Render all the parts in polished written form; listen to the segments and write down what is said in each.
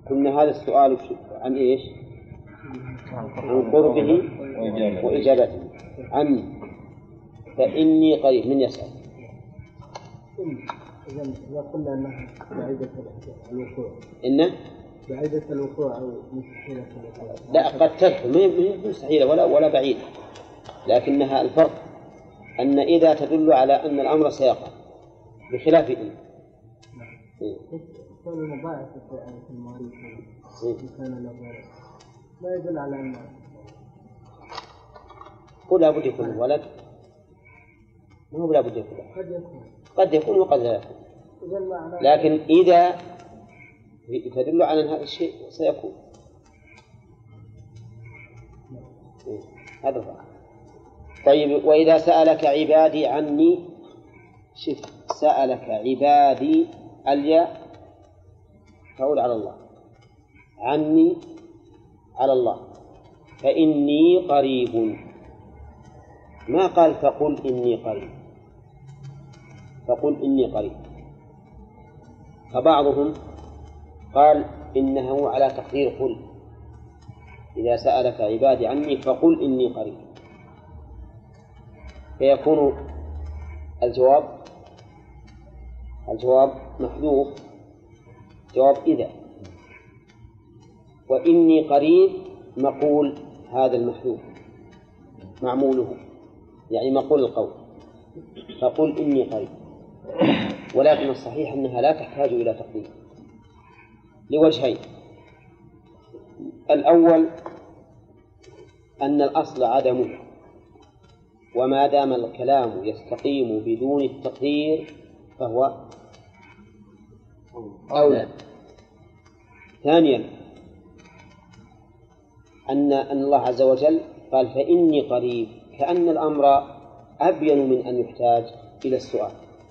قلنا هذا السؤال عن إيش؟ عن قربه وإجابته. عن فإني قريب. من يسأل؟ إذا قلنا أنها بعيدة الوقوع إنه بعيدة الوقوع أو مستحيلة الوقوع. لا، قد تدخل ما مستحيلة ولا بعيدة، لكنها الفرق أن إذا تدل على أن الأمر سيقع بخلاف إن. كون المضاعف في المواريث كان له لا يدل على أن ولا بد يكون الولد، مو لا بد يكون، قد يكون وقد لا يكون، لكن إذا تدل على أن هذا الشيء سيكون هذا هو. طيب، وإذا سألك عبادي عني، شوف سألك عبادي الياء تعود على الله، عني على الله، فإني قريب. ما قال فقل إني قريب، فقل إني قريب. فبعضهم قال إنه على تقدير قل، إذا سألك عبادي عني فقل إني قريب، فيكون الجواب محذوف، جواب إذا، وإني قريب مقول هذا المحذوف معموله، يعني مقول القول، فقل إني قريب. ولكن الصحيح أنها لا تحتاج إلى تقدير لوجهين. الأول أن الأصل عدمه، وما دام الكلام يستقيم بدون التقدير فهو أولى. ثانيا أن الله عز وجل قال فإني قريب، كأن الأمر أبين من أن يحتاج إلى السؤال.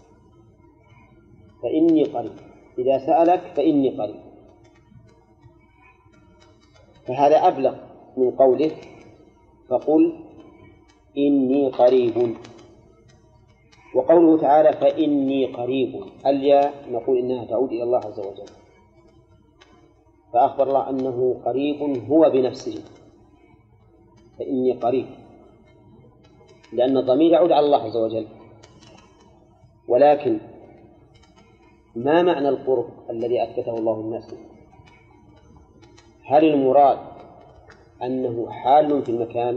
فإني قريب، إذا سألك فإني قريب، فهذا أبلغ من قوله فقل إني قريب. وقوله تعالى فإني قريب، الياء نقول إنها تعود إلى الله عز وجل، فأخبر الله أنه قريب هو بنفسه، فإني قريب، لأن الضمير يعود على الله عز وجل. ولكن ما معنى القرب الذي أثبته الله لنفسه؟ هل المراد أنه حال في المكان؟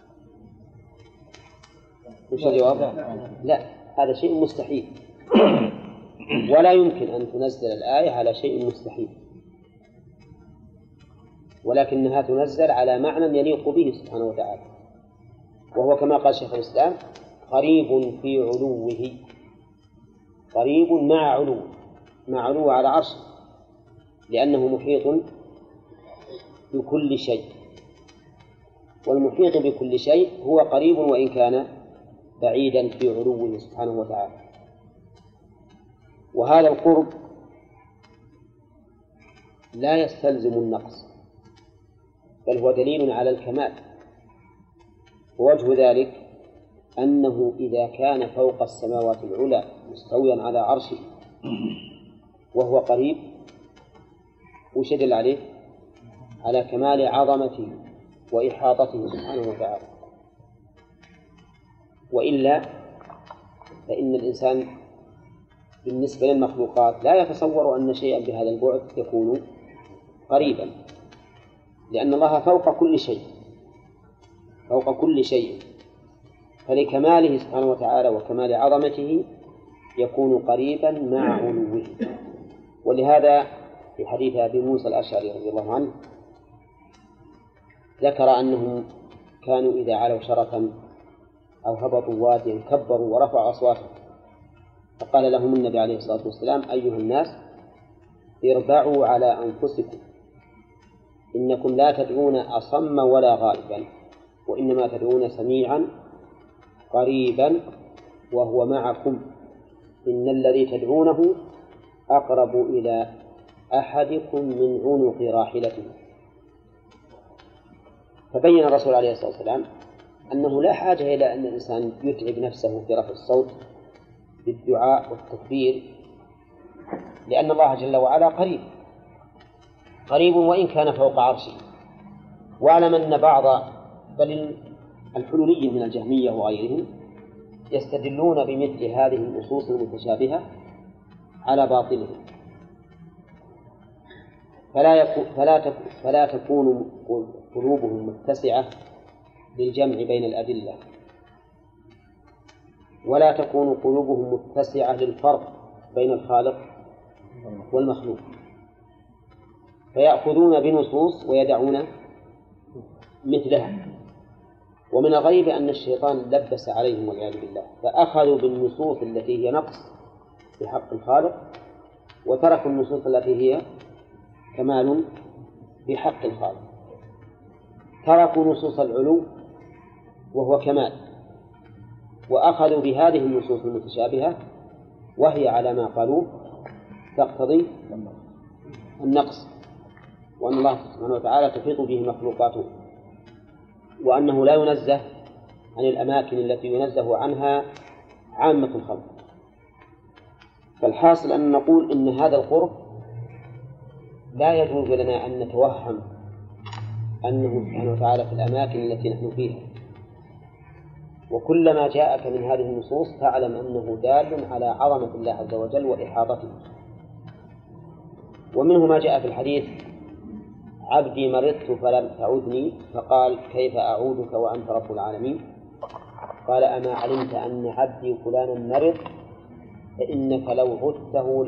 وش الجواب؟ لا، هذا شيء مستحيل، ولا يمكن أن تنزل الآية على شيء مستحيل، ولكنها تنزل على معنى يليق به سبحانه وتعالى، وهو كما قال شيخ الإسلام قريب في علوه، قريب مع علوه، مع علوه على عرشه، لأنه محيط بكل شيء، والمحيط بكل شيء هو قريب وإن كان بعيدا في علوه سبحانه وتعالى. وهذا القرب لا يستلزم النقص، بل هو دليل على الكمال. ووجه ذلك أنه إذا كان فوق السماوات العلى مستويا على عرشه وهو قريب، وش يدل عليه؟ على كمال عظمته وإحاطته سبحانه وتعالى. وإلا فإن الإنسان بالنسبة للمخلوقات لا يتصور أن شيئا بهذا البعد يكون قريبا، لأن الله فوق كل شيء، فوق كل شيء، فلكماله سبحانه وتعالى وكمال عظمته يكون قريبا مع علوه. ولهذا في حديث أبي موسى الأشعري رضي الله عنه ذكر أنهم كانوا إذا علوا شرفا أو هبطوا واديا كبروا ورفعوا أصواتهم، فقال لهم النبي عليه الصلاة والسلام أيها الناس اربعوا على أنفسكم، إنكم لا تدعون أصم ولا غائبا، وإنما تدعون سميعا قريبا وهو معكم، إن الذي تدعونه أقرب إلى أحدكم من عنق راحلته. فبين الرسول عليه الصلاة والسلام أنه لا حاجة إلى أن الإنسان يتعب نفسه في رفع الصوت بالدعاء والتكبير، لأن الله جل وعلا قريب. قريب وإن كان فوق عرشه. واعلم أن بعض بل الحلوليين من الجهمية وغيرهم يستدلون بمثل هذه النصوص المتشابهة على باطلهم، فلا تكون قلوبهم متسعة للجمع بين الأدلة، ولا تكون قلوبهم متسعة للفرق بين الخالق والمخلوق، فيأخذون بنصوص ويدعون مثلها. ومن الغيب أن الشيطان لبس عليهم والعياذ بالله، فأخذوا بالنصوص التي هي نقص في حق الخالق، وتركوا النصوص التي هي كمال في حق الخالق. تركوا نصوص العلو وهو كمال، وأخذوا بهذه النصوص المتشابهة وهي على ما قالوه تقتضي النقص، وأن الله سبحانه وتعالى تحيط به مخلوقاته، وأنه لا ينزه عن الأماكن التي ينزه عنها عامة الخلق. فالحاصل أن نقول إن هذا القرب لا يجوز لنا أن نتوهم أنه سبحانه وتعالى في الأماكن التي نحن فيها، وكلما جاءك من هذه النصوص فاعلم أنه دال على عظمة الله عز وجل وإحاطته. ومنه ما جاء في الحديث: عبدي مرضت فلم تعودني، فقال: كيف أعودك وأنت رب العالمين؟ قال: أما علمت أن عبدي فلانا مرض فإنك لو عدته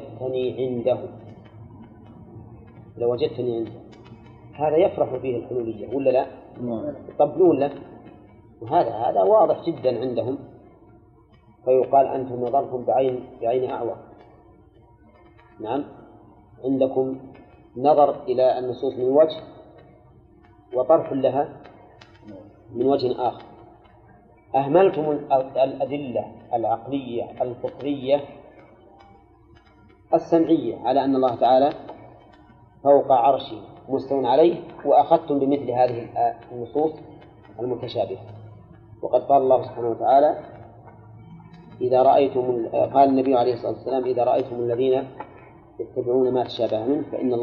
لوجدتني عنده. هذا يفرح فيه الحلولية ولا لا؟ يطبلون له، وهذا واضح جدا عندهم، فيقال: أنتم نظرتم بعين أعور. نعم، عندكم نظر إلى النصوص من وجه وطرح لها من وجه آخر. أهملتم الأدلة العقلية الفطرية السمعية على أن الله تعالى فوق عرشه مستوٍ عليه، وأخذتم بمثل هذه النصوص المتشابهة. وقد قال الله سبحانه وتعالى: قال النبي عليه الصلاة والسلام: إذا رأيتم الذين يتبعون ما تشابه منه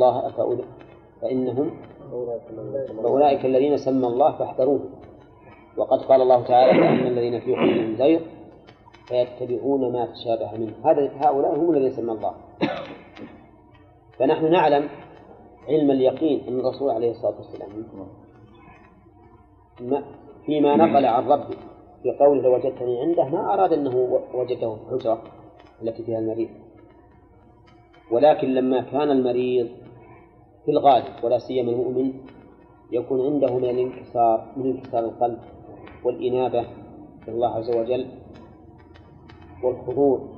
فأولئك الذين سمى الله فاحذروه. وقد قال الله تعالى: فأما الذين في قلوبهم زيغ فيتبعون ما تشابه منه. هؤلاء هم الذين سمى الله. فنحن نعلم علم اليقين أن الرسول عليه الصلاة والسلام فيما نقل عن ربه في قوله: لوجدتني عنده، ما أراد أنه وجده في الحجرة التي فيها المريض، ولكن لما كان المريض في الغالب ولا سيما المؤمن يكون عنده من انكسار القلب والإنابة إلى الله عز وجل والخضوع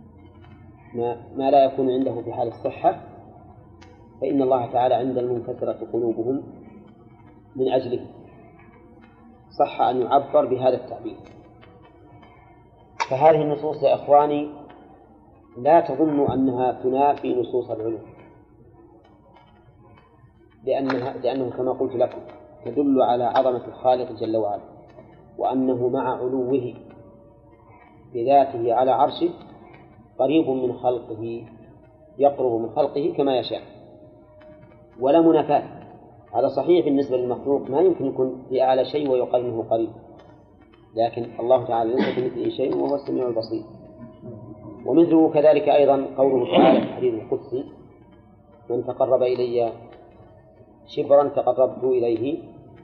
ما لا يكون عنده في حال الصحة، فإن الله تعالى عند المنكسرة قلوبهم من أجله صح أن يعبر بهذا التعبير. فهذه النصوص يا إخواني لا تظنوا أنها تنافي نصوص العلو، لأنه كما قلت لكم تدل على عظمة الخالق جل وعلا، وأنه مع علوه بذاته على عرشه قريب من خلقه، يقرب من خلقه كما يشاء، ولا منافاة. هذا صحيح بالنسبة للمخلوق، ما يمكن يكون في أعلى شيء ويقال منه قريب، لكن الله تعالى ليس كمثله شيء وهو السميع البصير. ومثله كذلك أيضا قوله تعالى في الحديث القدسي: من تقرب إلي شبرا تقربت إليه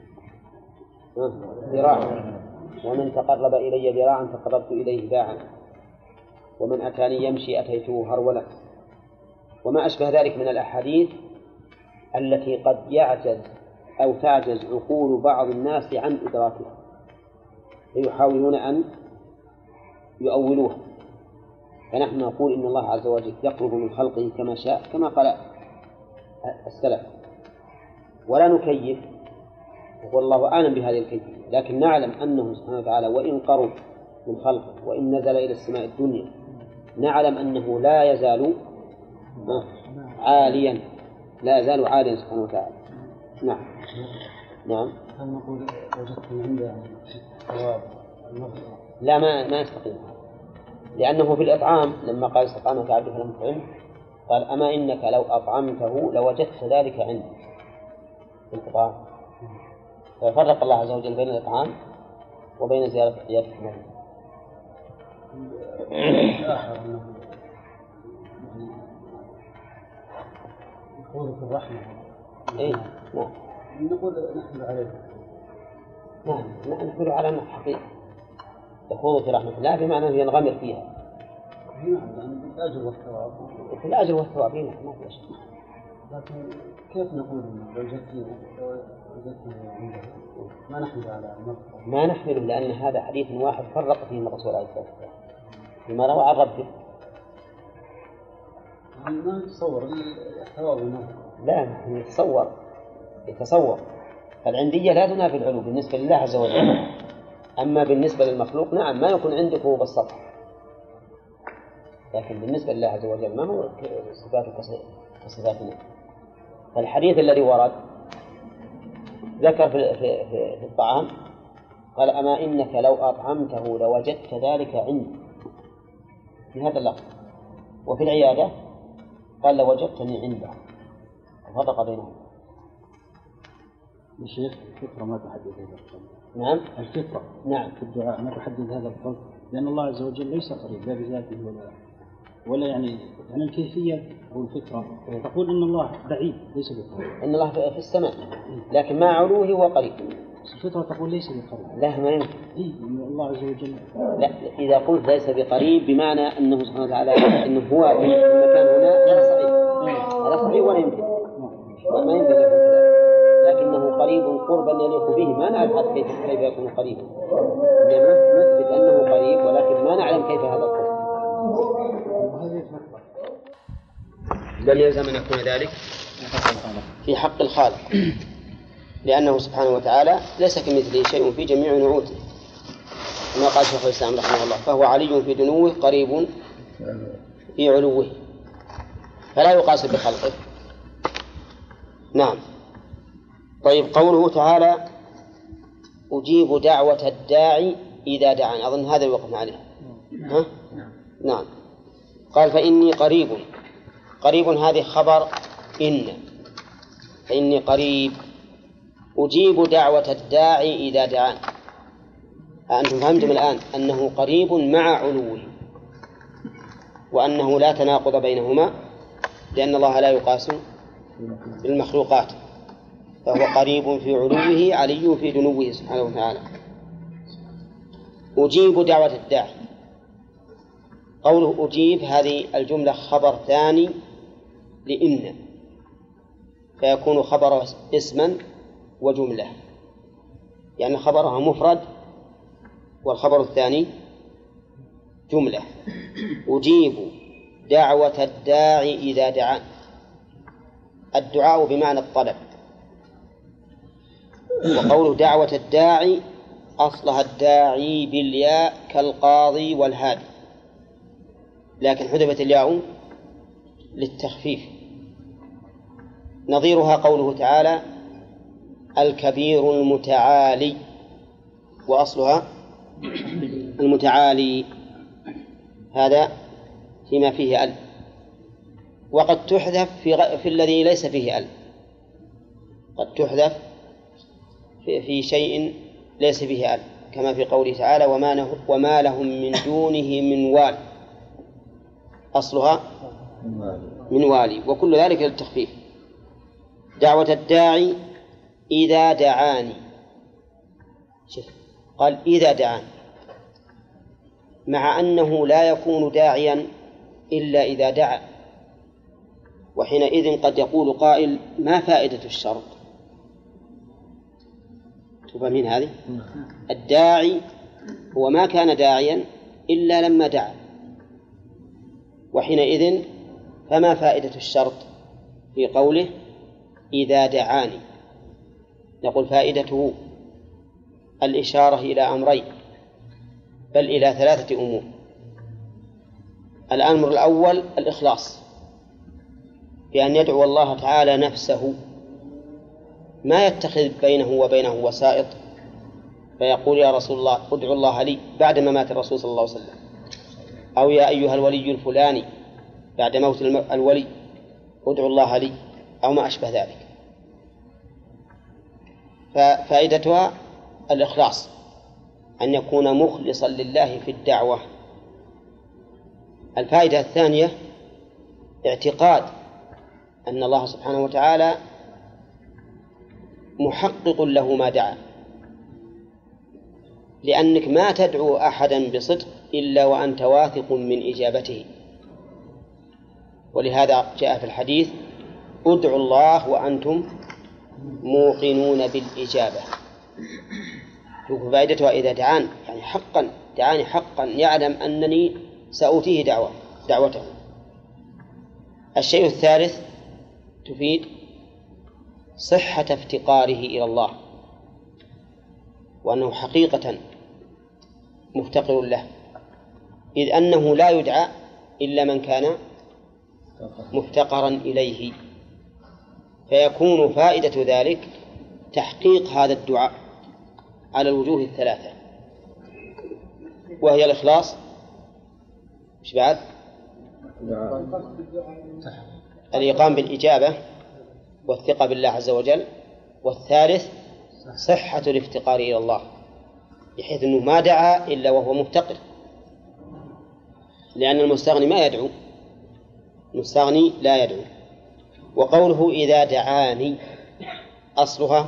ذراعا، ومن تقرب إلي ذراعا تقربت إليه باعا، ومن أتاني يمشي أتيته هرولا، وما أشبه ذلك من الأحاديث التي قد يعجز أو تعجز عقول بعض الناس عن إدراكها، فيحاولون أن يؤولوها. فنحن نقول إن الله عز وجل يقرب من خلقه كما شاء كما قال السلف، ولا نكيف، والله أعلم بهذه الكيفية، لكن نعلم أنه سبحانه وتعالى وإن قرب من خلقه وإن نزل إلى السماء الدنيا نعلم أنه لا يزال عاليا، لا يزال عاليا سبحانه وتعالى. نعم. هل نقول وجدتم عنده ثواب المغفرة؟ لا، ما يستقيم، لأنه في الإطعام لما قال: استطعمك عبدك فلم تطعمه، قال أما إنك لو أطعمته لوجدت ذلك عندك في الإطعام. ففرق الله عز وجل بين الإطعام وبين زيارة عيادة المريض. يقول في الرحمة. إيه نعم. نقول نحمل عليه. نعم نحمل على أنه حقيقة يخوض في رحمة الله بمعنى أنه ينغمر فيها. نعم يعني بالأجر والثواب. في الأجر والثواب ما في شيء. لكن كيف نقول لو جدتنا عنده ما نحمل على نفسه؟ ما نحمله لأن هذا حديث واحد فرق فيه الرسول عليه الصلاة والسلام فيما روى عن ربه. ما نتصور الثواب والنفع. لا يتصور العندية لا تنافي العلو بالنسبة لله عز وجل. أما بالنسبة للمخلوق نعم ما يكون عندك هو بالسطح، لكن بالنسبة لله عز وجل ما هو صفاته كصفاتنا. فالحديث الذي ورد ذكر في الطعام قال أما إنك لو أطعمته لوجدت ذلك عندي في هذا اللفظ، وفي العيادة قال لوجدتني عنده، فرق بينهم. الشيخ الفطرة ما تحدد هذا القول. نعم الفطرة نعم في الدعاء ما تحدد هذا القول، لأن الله عز وجل ليس قريب لا بذاته ولا يعني الكيفية أو الفطرة تقول إن الله بعيد ليس بقريب. إن الله في السماء لكن مع علوه هو قريب. الفطرة تقول ليس بقريب. لا ما يمكن. إيه الله عز وجل. لا إذا قلت ليس بقريب بمعنى أنه سبحانه وتعالى أنه هو في المكان هنا هذا صحيح، هذا صحيح ولا يمكن ما يمكن يكون كذلك، لكنه قريب قربا يليق به. ما نعرف كيف يكون قريبا، نثبت أنه قريب ولكن ما نعلم كيف هذا القرب. لم يلزم أن يكون ذلك في حق الخالق، لأنه سبحانه وتعالى ليس كمثله شيء في جميع نعوته كما قال شيخ الإسلام رحمه الله، فهو علي في دنوه قريب في علوه فلا يقاس بخلقه. نعم. طيب قوله تعالى أجيب دعوة الداعي إذا دعان، أظن هذا وقفنا عليه. ها؟ نعم. قال فإني قريب هذه خبر فإني قريب أجيب دعوة الداعي إذا دعان. أنتم فهمتم الآن أنه قريب مع علوه وأنه لا تناقض بينهما، لأن الله لا يقاس بالمخلوقات، فهو قريب في علوه علي في دنوه سبحانه وتعالى. أجيب دعوة الداعي، قوله أجيب هذه الجملة خبر ثاني لإن، فيكون خبر اسما وجملة، يعني خبرها مفرد والخبر الثاني جملة. أجيب دعوة الداعي إذا دعان. الدعاء بمعنى الطلب، وقوله دعوة الداعي أصلها الداعي بالياء كالقاضي والهادي، لكن حذفت الياء للتخفيف. نظيرها قوله تعالى الكبير المتعالي، وأصلها المتعالي، هذا فيما فيه أل، وقد تحذف في الذي ليس فيه أل، قد تحذف في شيء ليس فيه أل، كما في قوله تعالى وما لهم من دونه من وال، أصلها من والي، وكل ذلك للتخفيف. دعوة الداعي إذا دعاني، شوف قال إذا دعان، مع أنه لا يكون داعيا إلا إذا دعا، وحينئذ قد يقول قائل ما فائدة الشرط؟ تفهمين هذه؟ الداعي هو ما كان داعيا إلا لما دعا، وحينئذ فما فائدة الشرط في قوله إذا دعاني؟ نقول فائدته الإشارة إلى أمرين، بل إلى 3 أمور. الأمر الأول الإخلاص، بأن يدعو الله تعالى نفسه، ما يتخذ بينه وبينه وسائط فيقول يا رسول الله ادعو الله لي بعدما مات الرسول صلى الله عليه وسلم، أو يا أيها الولي الفلاني بعد موت الولي ادعوا الله لي أو ما أشبه ذلك. ففائدتها الإخلاص، أن يكون مخلصا لله في الدعوة. الفائدة الثانية اعتقاد أن الله سبحانه وتعالى محقق له ما دعا، لأنك ما تدعو أحدا بصدق إلا وأنت واثق من إجابته. ولهذا جاء في الحديث ادعوا الله وأنتم موقنون بالإجابة. فائدتها إذا دعاني حقا يعلم أنني سأؤتيه دعوته. الشيء الثالث تفيد صحة افتقاره إلى الله، وأنه حقيقة مفتقر له، إذ أنه لا يدعى إلا من كان مفتقرا إليه. فيكون فائدة ذلك تحقيق هذا الدعاء على الوجوه الثلاثة، وهي الإخلاص، مش بعد؟ الإيقان بالإجابة والثقة بالله عز وجل، والثالث صحة الافتقار إلى الله، بحيث أنه ما دعا إلا وهو مفتقر، لأن المستغني ما يدعو، المستغني لا يدعو. وقوله إذا دعاني أصلها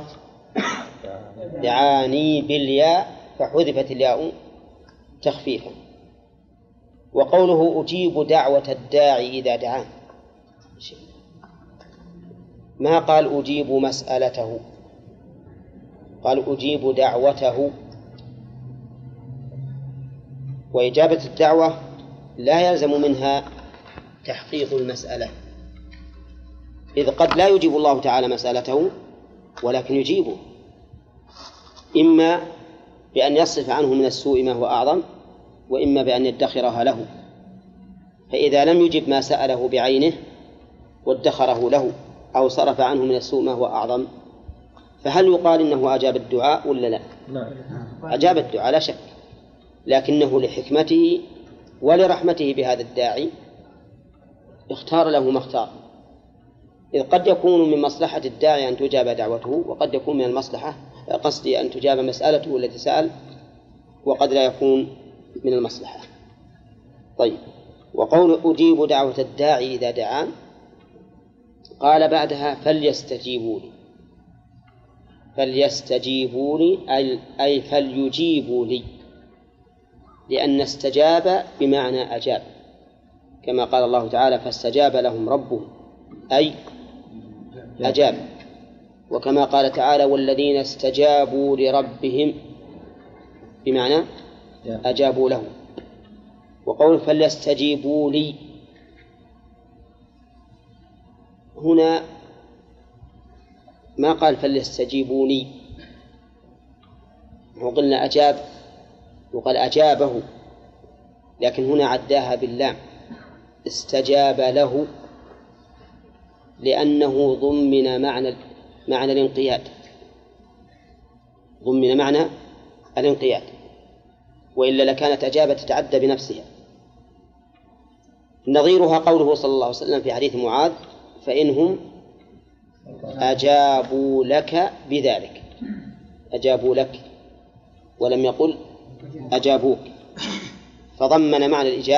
دعاني بالياء فحذفت الياء تخفيفا. وقوله أجيب دعوة الداعي إذا دعان، ما قال أجيب مسألته، قال أجيب دعوته. وإجابة الدعوة لا يلزم منها تحقيق المسألة، إذ قد لا يجيب الله تعالى مسألته ولكن يجيبه، إما بأن يصرف عنه من السوء ما هو أعظم، وإما بأن يدخرها له. فإذا لم يجب ما سأله بعينه وادخره له أو صرف عنه من السوء ما هو أعظم، فهل يقال إنه أجاب الدعاء ولا لا؟ أجاب الدعاء لا شك، لكنه لحكمته ولرحمته بهذا الداعي اختار له ما اختار، إذ قد يكون من مصلحة الداعي أن تجاب دعوته، وقد يكون من المصلحة قصدي أن تجاب مسألته التي سأل، وقد لا يكون من المصلحة. طيب، وقول أجيب دعوة الداعي إذا دعان، قال بعدها فليستجيبوا لي. فليستجيبوا لي أي فليجيبوا لي، لأن استجاب بمعنى أجاب، كما قال الله تعالى فاستجاب لهم ربهم أي أجاب، وكما قال تعالى والذين استجابوا لربهم بمعنى أجابوا له. وقول فليستجيبوا لي هنا ما قال فليستجيبوني، وقلنا أجاب وقال أجابه، لكن هنا عداها باللام استجاب له، لأنه ضمن معنى الانقياد، ضمن معنى الانقياد، وإلا لكانت أجابة تتعدى بنفسها. نظيرها قوله صلى الله عليه وسلم في حديث معاذ فإنهم أجابوا لك بذلك، أجابوا لك ولم يقل أجابوك، فضمن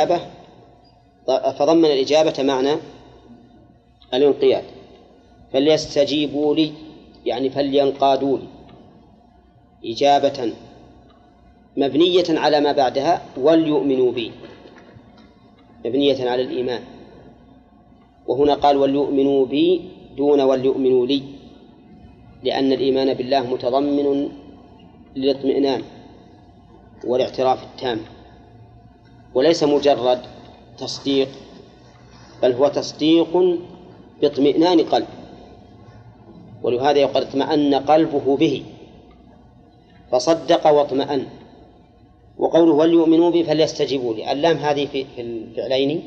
الإجابة معنى الانقياد. فليستجيبوا لي يعني فلينقادوا لي، إجابة مبنية على ما بعدها وليؤمنوا بي، مبنية على الإيمان. وهنا قال وليؤمنوا بي دون وليؤمنوا لي، لأن الإيمان بالله متضمن للاطمئنان والاعتراف التام، وليس مجرد تصديق، بل هو تصديق باطمئنان قلب، ولهذا يقول اطمأن قلبه به فصدق واطمأن. وقوله وليؤمنوا بي فليستجيبوا لي، اللام هذه في الفعلين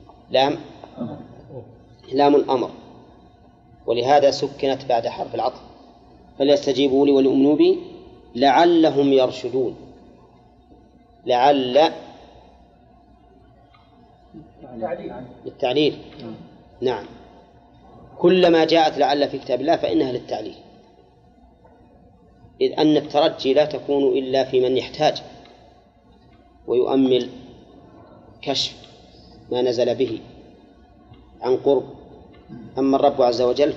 لام الأمر، ولهذا سكنت بعد حرف العطف. فليستجيبوا لي وليؤمنوا بي لعلهم يرشدون. لعل للتعليل. نعم، كلما جاءت لعل في كتاب الله فإنها للتعليل، إذ أن الترجي لا تكون إلا في من يحتاج ويؤمل كشف ما نزل به عن قرب. أما الرب عز وجل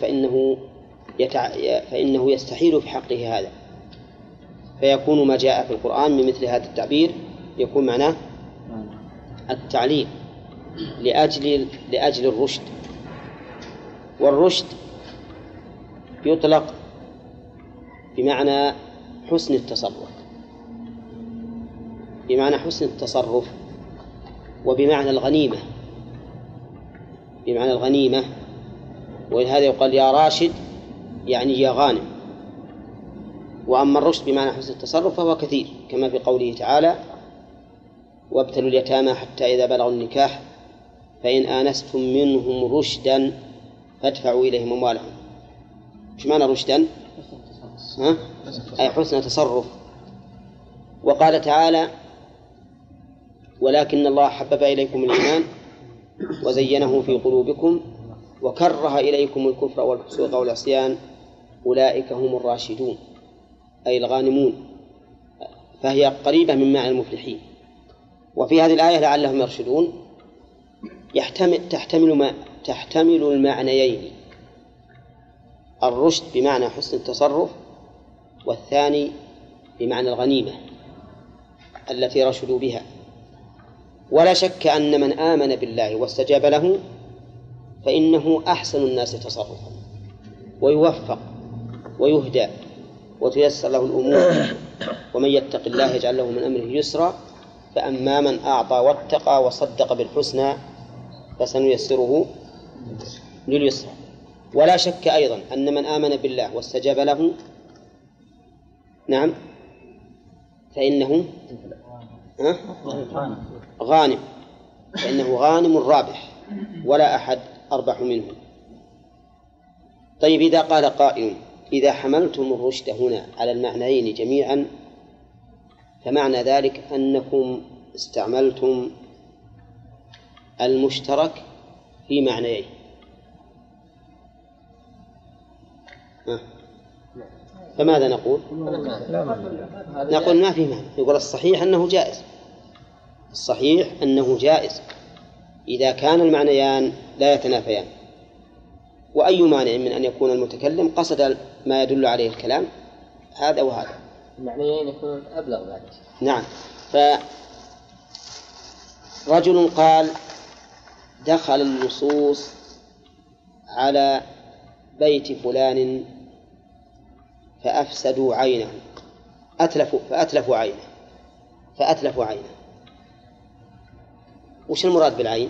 فإنه يستحيل في حقه هذا، فيكون ما جاء في القرآن من مثل هذا التعبير يكون معناه التعليل لأجل الرشد. والرشد يطلق بمعنى حسن التصرف، بمعنى حسن التصرف، وبمعنى الغنيمة، بمعنى الغنيمة. ولهذا يقال يا راشد يعني يا غانم. وأما الرشد بمعنى حسن التصرف فهو كثير، كما في قوله تعالى وابتلوا اليتامى حتى إذا بلغوا النكاح فإن آنستم منهم رشدا فادفعوا إليهم أموالهم. إيش معنى رشدا؟ أي حسن تصرف. وقال تعالى ولكن الله حبب إليكم الإيمان وزينه في قلوبكم وكره إليكم الكفر والفسوق والعصيان أولئك هم الراشدون أي الغانمون، فهي قريبة من معنى المفلحين. وفي هذه الآية لعلهم يرشدون تحتمل المعنيين، الرشد بمعنى حسن التصرف، والثاني بمعنى الغنيمة التي رشدوا بها. ولا شك أن من آمن بالله واستجاب له فإنه أحسن الناس تصرفا، ويوفق ويهدى وتيسر له الأمور. ومن يتق الله يجعل له من أمره يسرا، فأما من أعطى واتقى وصدق بالحسنى فسنيسره لليسرى. ولا شك أيضا أن من آمن بالله واستجاب له نعم فإنه غانم، فإنه غانم رابح ولا أحد أربح منه. طيب، إذا قال قائل إذا حملتم الرشد هنا على المعنيين جميعا فمعنى ذلك أنكم استعملتم المشترك في معنيين. فماذا نقول؟ نقول ما في معنى. يقول الصحيح أنه جائز، الصحيح أنه جائز إذا كان المعنيان لا يتنافيان. وأي مانع من أن يكون المتكلم قصد ما يدل عليه الكلام هذا وهذا، المعنيين يكون أبلغ بعد. نعم. فرجل قال دخل اللصوص على بيت فلان فأفسدوا عينه، فأتلفوا عينه. وش المراد بالعين؟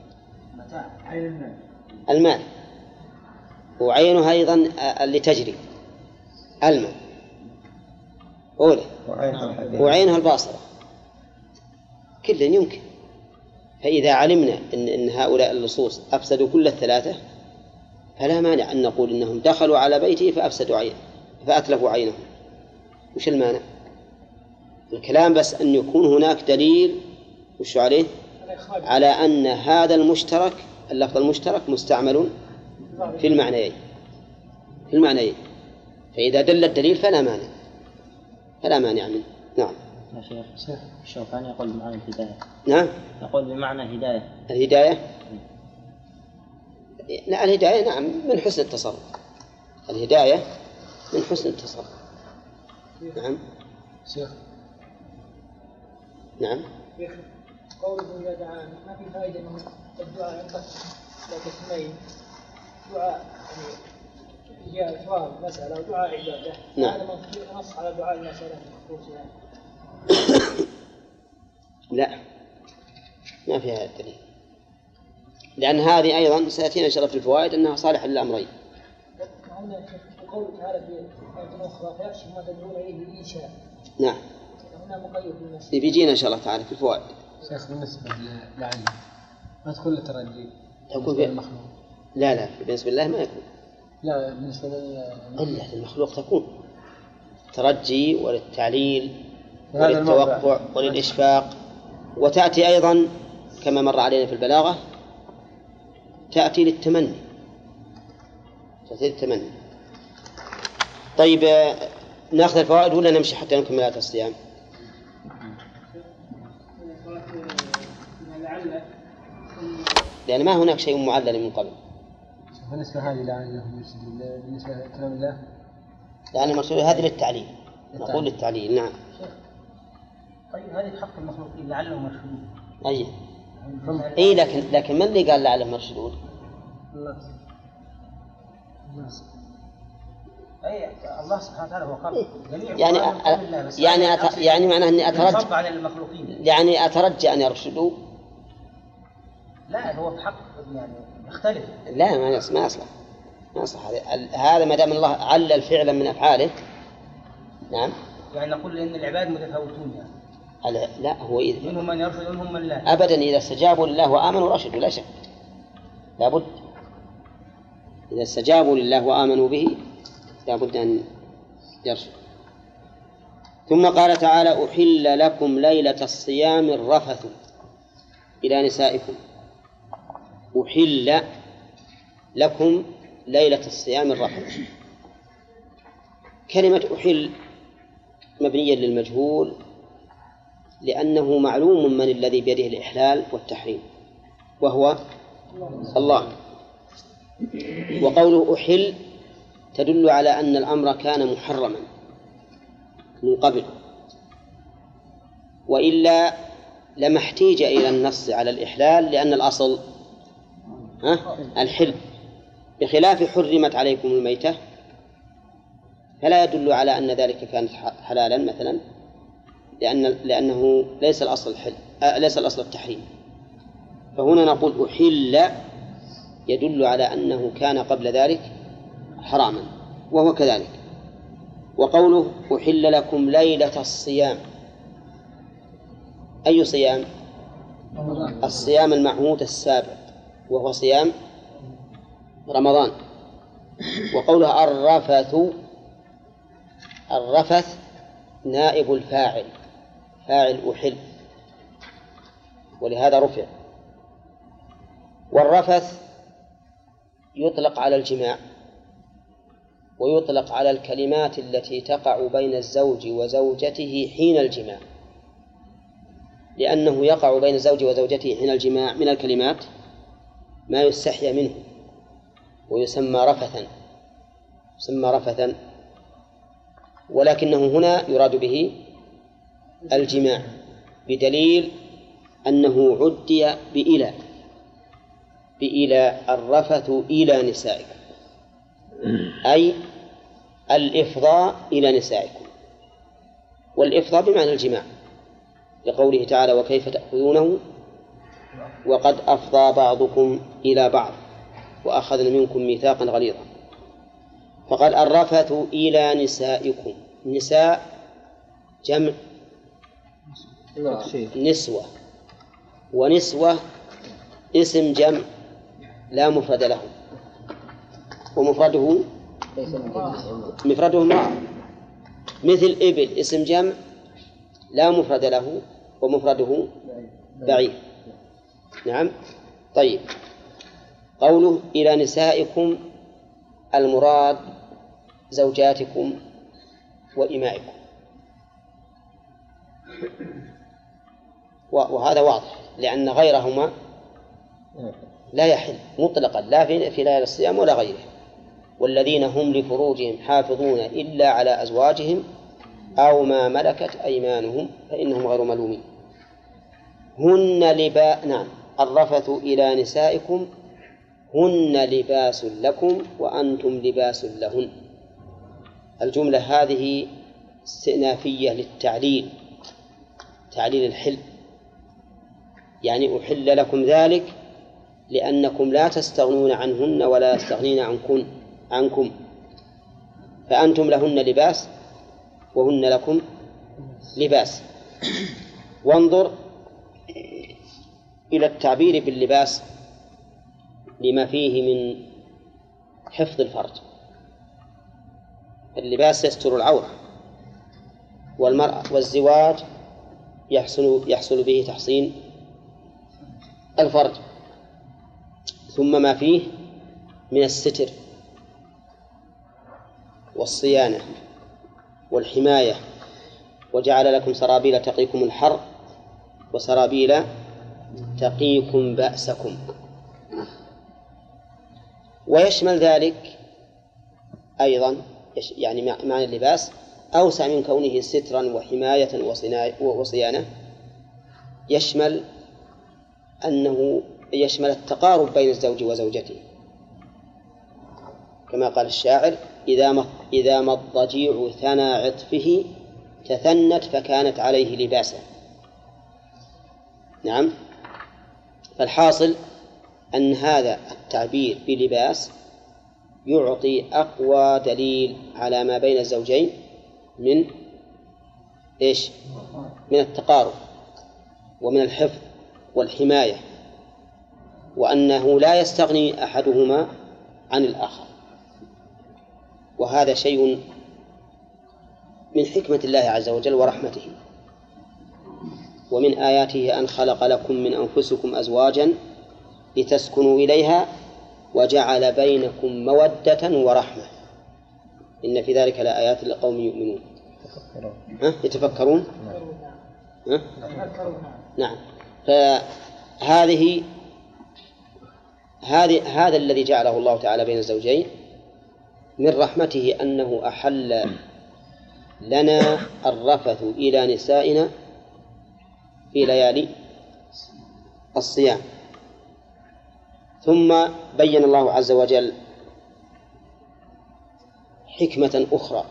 المال، وعينها أيضا اللي تجري الماء أولى، وعينها الباصرة، كل يمكن. فإذا علمنا إن هؤلاء اللصوص أفسدوا كل الثلاثة فلا مانع أن نقول إنهم دخلوا على بيته فأفسدوا عينه فأتلفوا عينه. وش المانع؟ الكلام بس أن يكون هناك دليل وش عليه على أن هذا المشترك، اللفظ المشترك مستعمل في المعنيين. فإذا دل الدليل فلا مانع منه. نعم. يا شيخ الشوكاني يقول بمعنى الهداية. نعم، يقول بمعنى الهداية. لا، الهداية نعم من حسن التصرف، الهداية من حسن التصرف. نعم شيخ. نعم. قوله يا دعاء ما في فائدة من الدعاء ينقسم إلى قسمين، دعاء يعني سؤال مسألة ودعاء عبادة. نعم. هذا نص على دعاء المسألة خصوصا. لا، ما في هذا الدليل، لأن هذه أيضا سيأتينا إن شاء الله في الفوائد أنها صالحة للأمرين. قوله تعالى في آية أخرى فيكشف ما تدعون إليه الإنشاء. نعم. هنا مقيد بالنص. بيجينا إن شاء الله تعالى في الفوائد. شيخ بالنسبة للعلم ما تكون للترجي تكون في المخلوق؟ لا بالنسبة لله ما يكون. لا بالنسبة للمخلوق تكون ترجي وللتعليل وللتوقع وللإشفاق، وتأتي أيضا كما مر علينا في البلاغة تأتي للتمني. طيب نأخذ الفوائد ولا نمشي حتى نكمل آيات الصيام؟ لأن ما هناك شيء معلل من قبل. بالنسبة هذه لعلهم بالنسبة لكلام الله، لأن المقصود هذه للتعليل، نقول للتعليل. نعم. طيب هذه في حق المخلوقين لعلهم يرشدون. أي لكن من اللي قال لعلهم يرشدون؟ أي الله سبحانه وتعالى هو قال يعني معناه أني أترجى عن المخلوقين، يعني أترجى أن يرشدوا. لا هو بحق يعني يختلف. لا ما أصلح هذا ما دام الله علل فعلا من أفعاله. نعم. يعني نقول إن العباد متفاوتون يعني. لا هو منهم من يرشد ومنهم من لا. أبدا إذا استجابوا لله وآمنوا رشدوا لا شك، لابد إذا استجابوا لله وآمنوا به لابد أن يرشدوا. ثم قال تعالى: أحل لكم ليلة الصيام الرفث إلى نسائكم. أحل لكم ليلة الصيام الرفث. كلمة أحل مبنية للمجهول لأنه معلوم من الذي بيده الإحلال والتحريم وهو الله. وقوله أحل تدل على أن الأمر كان محرما من قبل، وإلا لما احتيج إلى النص على الإحلال لأن الأصل الحل، بخلاف حرمت عليكم الميتة فلا يدل على أن ذلك كان حلالا مثلا، لأنه ليس الأصل الحل، ليس الأصل التحريم. فهنا نقول أحل يدل على أنه كان قبل ذلك حراما، وهو كذلك. وقوله أحل لكم ليلة الصيام، أي صيام؟ الصيام المعهود السابق وهو صيام رمضان. وقولها الرفث نائب الفاعل، فاعل أحل، ولهذا رفع. والرفث يطلق على الجماع، ويطلق على الكلمات التي تقع بين الزوج وزوجته حين الجماع، لأنه يقع بين الزوج وزوجته حين الجماع من الكلمات ما يستحيا منه ويسمى رفثا، ولكنه هنا يراد به الجماع، بدليل أنه عدي بإلى الرفث إلى نسائكم، أي الإفضاء إلى نسائكم، والإفضاء بمعنى الجماع، لقوله تعالى: وكيف تأخذونه وقد أفضى بعضكم إلى بعض وأخذنا منكم ميثاقا غليظا. فقال الرفث إلى نسائكم. نساء جمع نسوة، ونسوة اسم جمع لا مفرد له، ومفرده امرأة، مثل إبل اسم جمع لا مفرد له ومفرده بعير. نعم. طيب، قوله إلى نسائكم المراد زوجاتكم وإمائكم، وهذا واضح لأن غيرهما لا يحل مطلقا، لا في ليالي الصيام ولا غيره. والذين هم لفروجهم حافظون إلا على أزواجهم أو ما ملكت أيمانهم فإنهم غير ملومين. نعم. الرفث إلى نسائكم هن لباس لكم وأنتم لباس لهن. الجملة هذه استئنافية للتعليل، تعليل الحل، يعني أحل لكم ذلك لأنكم لا تستغنون عنهن ولا يستغنين عنكم، فأنتم لهن لباس وهن لكم لباس. وانظر إلى التعبير باللباس لما فيه من حفظ الفرج. اللباس يستر العورة، والزواج يحصل به تحصين الفرج، ثم ما فيه من الستر والصيانة والحماية، وجعل لكم سرابيل تقيكم الحر وسرابيل تقيكم بأسكم. ويشمل ذلك أيضا يعني معنى اللباس أوسع من كونه سترا وحماية وصيانة، يشمل أنه يشمل التقارب بين الزوج وزوجته، كما قال الشاعر: إذا ما الضجيع ثنى عطفه تثنت فكانت عليه لباسا. نعم. فالحاصل أن هذا التعبير بلباس يعطي أقوى دليل على ما بين الزوجين من إيش؟ من التقارب ومن الحفظ والحماية، وأنه لا يستغني أحدهما عن الآخر. وهذا شيء من حكمة الله عز وجل ورحمته. ومن آياته أن خلق لكم من أنفسكم أزواجا لتسكنوا إليها وجعل بينكم مودة ورحمة إن في ذلك لآيات لقوم يؤمنون. يتفكرون. نعم. فهذه هذا الذي جعله الله تعالى بين الزوجين من رحمته أنه أحل لنا الرفث إلى نسائنا في ليالي الصيام. ثم بين الله عز وجل حكمة أخرى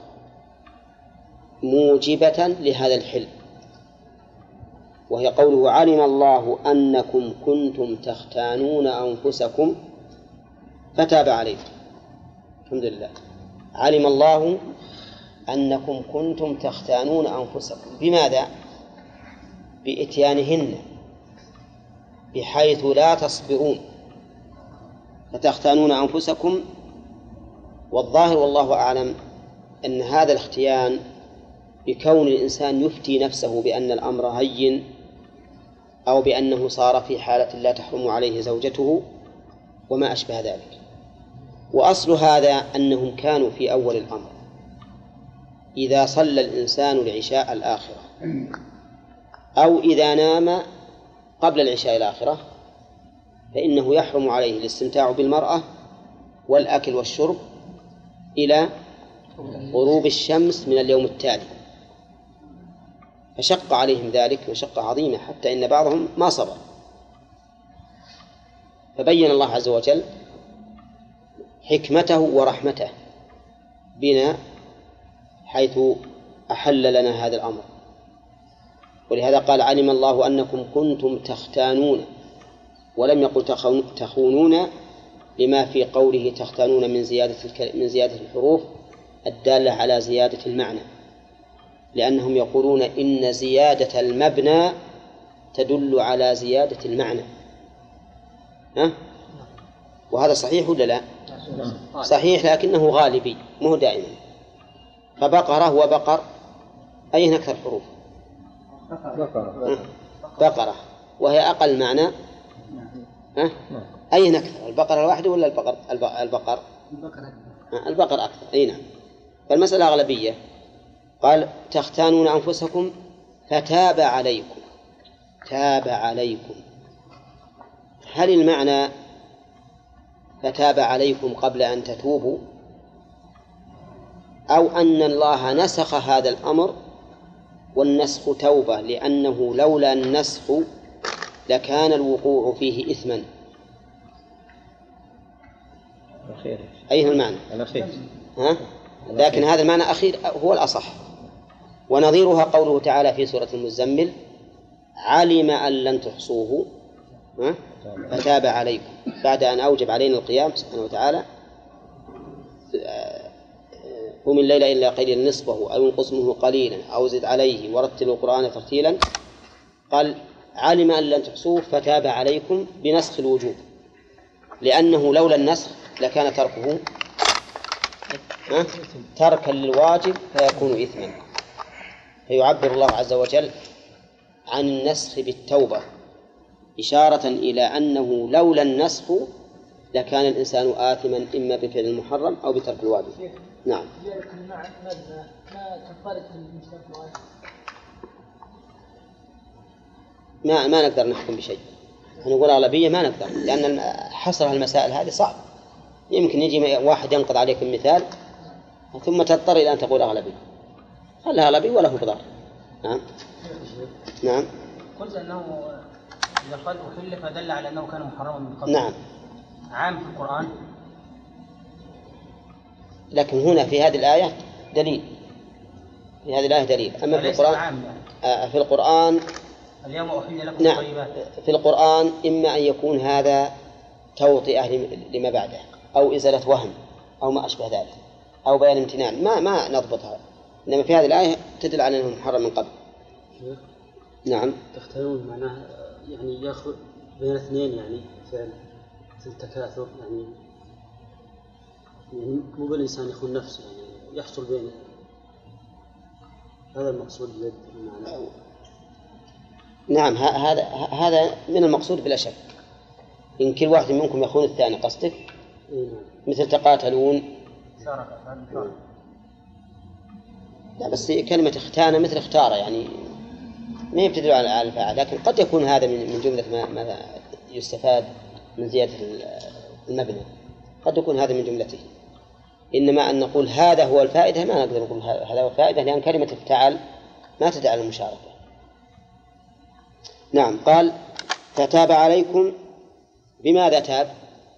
موجبة لهذا الحل، وهي قوله: علم الله أنكم كنتم تختانون أنفسكم فتاب عليكم. الحمد لله. علم الله أنكم كنتم تختانون أنفسكم. بماذا؟ بإتيانهن بحيث لا تصبرون فتختانون أنفسكم. والظاهر والله أعلم أن هذا الاختيان بكون الإنسان يفتي نفسه بأن الأمر هين أو بأنه صار في حالة لا تحرم عليه زوجته وما أشبه ذلك. وأصل هذا أنهم كانوا في أول الأمر إذا صلى الإنسان العشاء الآخرة أو إذا نام قبل العشاء الآخرة فإنه يحرم عليه الاستمتاع بالمرأة والأكل والشرب إلى غروب الشمس من اليوم التالي. فشق عليهم ذلك وشق عظيمة حتى إن بعضهم ما صبر. فبين الله عز وجل حكمته ورحمته بنا حيث أحل لنا هذا الأمر. ولهذا قال: علم الله أنكم كنتم تختانون، ولم يقل تخونون، لما في قوله تختانون من زيادة الحروف الدالة على زيادة المعنى، لأنهم يقولون إن زيادة المبنى تدل على زيادة المعنى. وهذا صحيح ولا لا؟ صحيح، لكنه غالبي مو دائما. فبقرة وبقر أين أكثر حروف؟ بقرة، وهي أقل معنى. أين أكثر، البقرة الواحدة ولا البقر؟ البقر أكثر. أي نعم. فالمسألة أغلبية. قال: تختانون أنفسكم فتاب عليكم. تاب عليكم، هل المعنى فتاب عليكم قبل أن تتوبوا، أو أن الله نسخ هذا الأمر والنسخ توبة، لأنه لولا النسخ لكان الوقوع فيه إثما؟ أيه المعنى؟ لكن هذا المعنى أخير هو الأصح. ونظيرها قوله تعالى في سورة المزمل: علم أن لن تحصوه فتاب عليكم، بعد أن أوجب علينا القيام سبحانه وتعالى: قم الليل إلا قليلا نصفه أو انقص منه قليلا أو زد عليه ورتل القرآن ترتيلا. قال: علم أن لن تحصوه فتاب عليكم بنسخ الوجوب، لأنه لولا النسخ لكان تركه تركا للواجب فيكون إثما. فيعبر الله عز وجل عن النسخ بالتوبة، إشارة إلى أنه لولا النسخ لكان الإنسان آثما إما بفعل المحرم أو بترك الواجب. نعم. ما نقدر نحكم بشيء، نقول أغلبية ما نقدر، لأن حصر المسائل هذه صعب. يمكن يجي واحد ينقض عليك المثال ثم تضطر إلى أن تقول أغلبية. خلها أغلبية ولا هو بضار. نعم. نعم. قلت أنه إذا قال أحل فدل على أنه كان محرما من قبل. نعم. عام في القرآن. لكن هنا في هذه الآية دليل. في هذه الآية دليل. أما في القرآن عام يعني. في القرآن اليوم أحل لكم نعم. الطيبات. في القرآن إما أن يكون هذا توطئة لما بعده أو إزالة وهم أو ما أشبه ذلك أو بيان امتنان، ما نضبطها. إنما في هذه الآية تدل على أنه محرم من قبل. نعم. تختارون معناه يعني يأخذ بين اثنين، يعني فعل التكاثر، يعني مو بالإنسان يخون نفسه، يعني يحصل بين هذا المقصود بالمعنى. نعم. هذا من المقصود بلا شك. إن كل واحد منكم يخون الثاني قصدك. مثل تقاتلون. لا بس كلمة اختان مثل اختار، يعني ما يبتدل على الفاعل، لكن قد يكون هذا من جملة ما يستفاد من زيادة المبنى، قد يكون هذا من جملته. إنما أن نقول هذا هو الفائدة ما نقدر نقول هذا هو الفائدة، لأن كلمة افتعل ما تدل على المشاركة. نعم. قال فتاب عليكم. بماذا تاب؟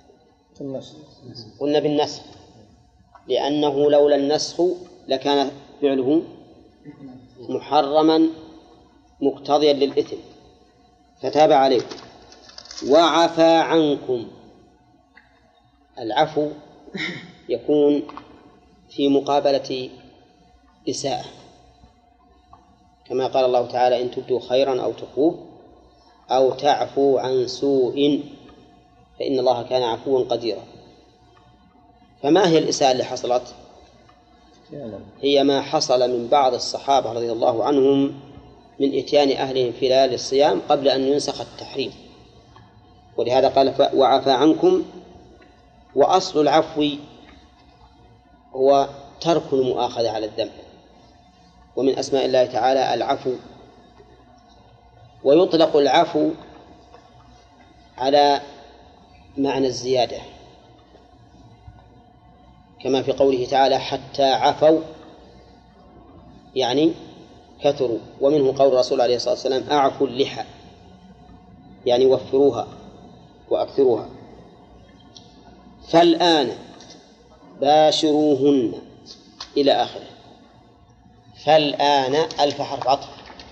قلنا بالنسخ، لأنه لولا النسخ لكان فعله محرما مقتضيا للإثم. فتاب عليكم وعفى عنكم. العفو يكون في مقابلة إساءة، كما قال الله تعالى إن تبدوا خيرا أو تخفوه أو تعفو عن سوء فإن الله كان عفوا قديرا. فما هي الإساءة اللي حصلت؟ هي ما حصل من بعض الصحابة رضي الله عنهم من إتيان أهلهم في ليالي الصيام قبل أن ينسخ التحريم، ولهذا قال وعفى عنكم. وأصل العفو هو ترك المؤاخذة على الذنب، ومن أسماء الله تعالى العفو. ويطلق العفو على معنى الزيادة، كما في قوله تعالى حتى عفوا يعني كثروا. ومنه قول الرسول عليه الصلاة والسلام أعفوا اللحى يعني وفروها وأكثروها. فالآن باشروهن إلى آخره. فالآن ألف حرف عطف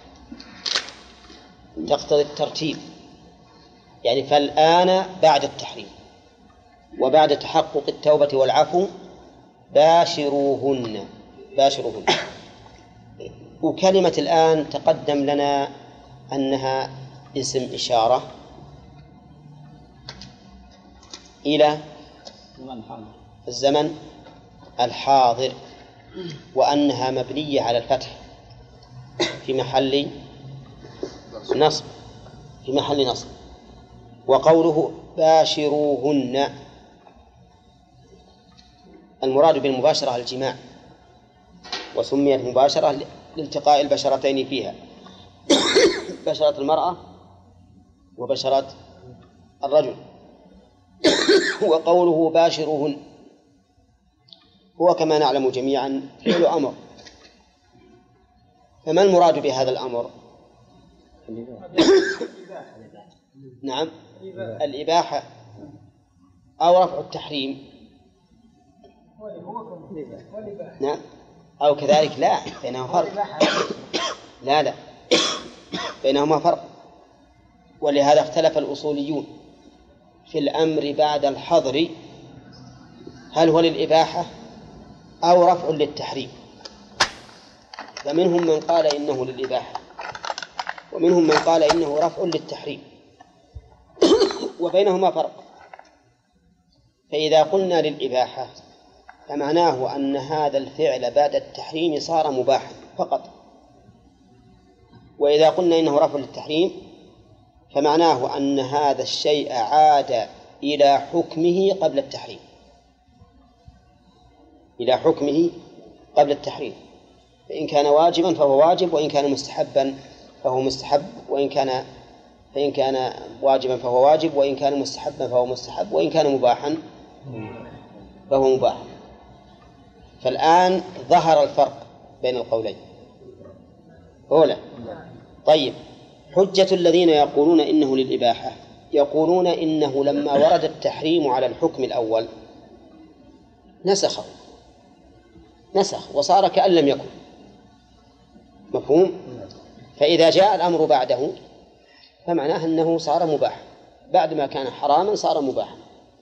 تقتضي الترتيب، يعني فالآن بعد التحريم وبعد تحقق التوبة والعفو باشروهن. وكلمة الآن تقدم لنا أنها اسم إشارة إلى الزمن الحاضر، وأنها مبنية على الفتح في محل نصب. وقوله باشروهن المراد بالمباشرة الجماع، وسميت مباشرة لالتقاء البشرتين فيها بشرة المرأة وبشرة الرجل. وقوله باشروهن هو كما نعلم جميعا فعل أمر. فما المراد بهذا الأمر؟ نعم الإباحة أو رفع التحريم. نعم أو كذلك. لا بينهما فرق. لا بينهما فرق. ولهذا اختلف الأصوليون في الأمر بعد الحظر هل هو للإباحة أو رفع للتحريم. فمنهم من قال إنه للإباحة ومنهم من قال إنه رفع للتحريم وبينهما فرق. فإذا قلنا للإباحة فمعناه أن هذا الفعل بعد التحريم صار مباحا فقط، وإذا قلنا إنه رفع للتحريم فمعناه أن هذا الشيء عاد إلى حكمه قبل التحريم، إلى حكمه قبل التحريم. فإن كان واجبا فهو واجب، وإن كان مستحبا فهو مستحب، فإن كان واجبا فهو واجب، وإن كان مستحبا فهو مستحب، وإن كان مباحا فهو مباح. فالآن ظهر الفرق بين القولين. أولا طيب، حجة الذين يقولون إنه للإباحة يقولون إنه لما ورد التحريم على الحكم الأول نسخ وصار كأن لم يكن. مفهوم؟ فإذا جاء الأمر بعده فمعناه أنه صار مباح، بعد ما كان حراما صار مباحا،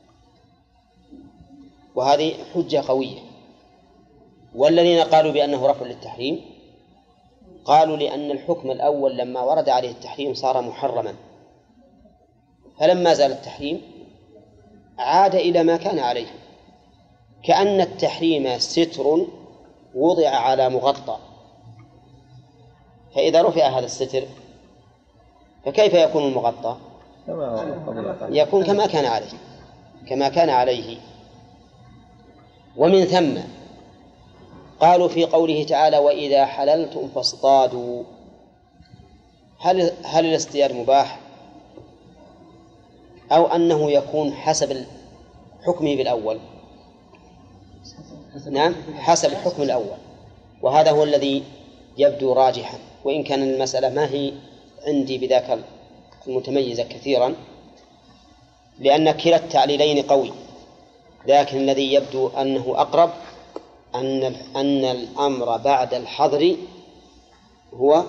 وهذه حجة قوية. والذين قالوا بأنه رفع للتحريم قالوا لأن الحكم الأول لما ورد عليه التحريم صار محرما، فلما زال التحريم عاد إلى ما كان عليه، كأن التحريم ستر وضع على مغطى، فإذا رفع هذا الستر فكيف يكون المغطى؟ يكون كما كان عليه. ومن ثم قالوا في قوله تعالى وإذا حللتم فاصطادوا، هل الاصطياد مباح أو أنه يكون حسب حكمه بالأول؟ نعم، حسب الحكم الأول، وهذا هو الذي يبدو راجحا، وإن كان المسألة ما هي عندي بذاك المتميزة كثيرا، لأن كلا التعليلين قوي، لكن الذي يبدو أنه أقرب أن الأمر بعد الحظر هو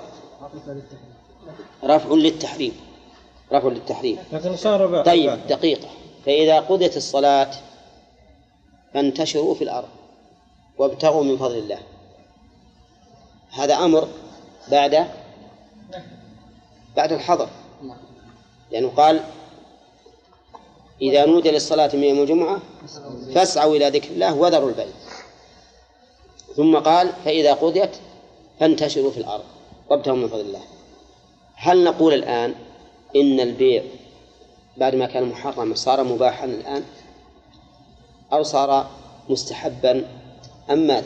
رفع للتحريم. لكن صار طيب دقيقة، فإذا قضيت الصلاة فانتشروا في الأرض وابتغوا من فضل الله، هذا أمر بعد الحظر، لأنه قال إذا نودي للصلاة من يوم الجمعة فاسعوا إلى ذكر الله وذروا البيع، ثم قال فإذا قضيت فانتشروا في الأرض وابتغوا من فضل الله. هل نقول الآن إن البيع بعد ما كان محرما صار مباحا الآن، أو صار مستحبا أم ماذا؟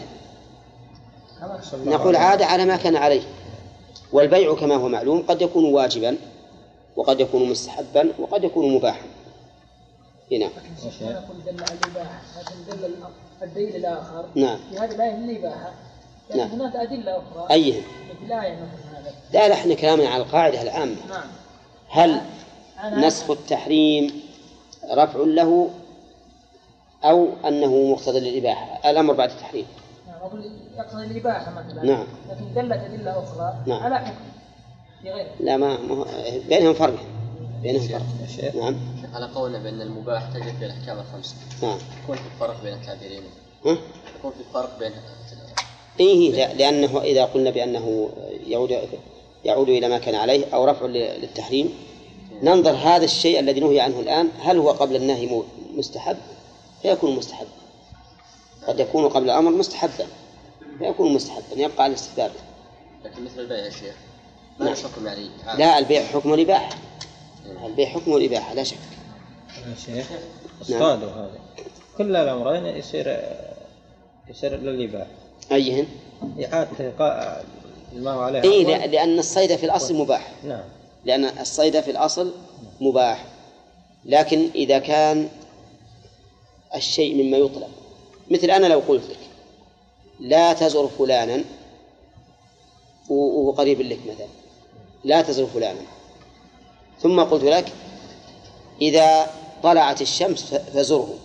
نقول عاد على ما كان عليه، والبيع كما هو معلوم قد يكون واجبا وقد يكون مستحبا وقد يكون مباحا. هنا نقول دل على الإباحة، لكن دل الدليل الآخر نعم في هذه الآية من الإباحة، لكن نعم. هناك أدلة أخرى أيها في الآية مثل هذا. لا احنا كلامنا على القاعدة العامة. نعم. هل نسخ التحريم رفع له أو أنه مقتضى للإباحة؟ الأمر بعد التحريم. نعم، أقول يقتضي الإباحة مثلا. نعم. لكن دلت أدلة أخرى نعم. على حكم في غيره. لا بينهم فرق. نعم. على قولنا بأن المباح تجد في الأحكام الخمسة. نعم. يكون في فرق بين الكافرين. يكون في فرق بين. لأنه إذا قلنا بأنه يعود إلى ما كان عليه أو رفع للتحريم، ننظر هذا الشيء الذي نهي عنه الآن هل هو قبل النهي مستحب فيكون مستحب، قد يكون قبل الأمر مستحبا فيكون مستحبا، يبقى على الاستحباب. لكن مثل البيع يا شيخ ما نعم. حكم عليه. لا، البيع حكم الإباحة. البيع حكم الإباحة لا شك. يا شيخ اصطادوا هذا كل الأمرين يصير للإباحة. أيهن؟ إعادة ما هو عليه. لأن الصيد في الأصل مباح. نعم. لأن الصيد في الأصل مباح، لكن إذا كان الشيء مما يطلب، مثل أنا لو قلت لك لا تزر فلانا وهو قريب لك مثلا، لا تزر فلانا، ثم قلت لك إذا طلعت الشمس فزره،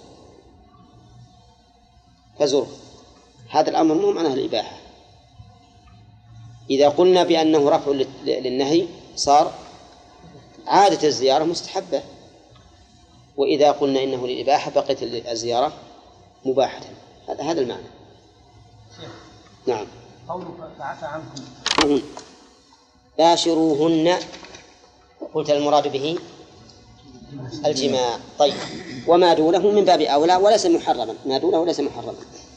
هذا الأمر مو معناه الإباحة. إذا قلنا بأنه رفع للنهي صار عادة الزيارة مستحبة، وإذا قلنا إنه للإباحة بقيت الزيارة مباحة. هذا المعنى. نعم. قوله فعفى عنكم باشروهن، قلت المراد به الجماع. طيب، وما دونه من باب أولى وليس محرما، ما دونه ليس محرما.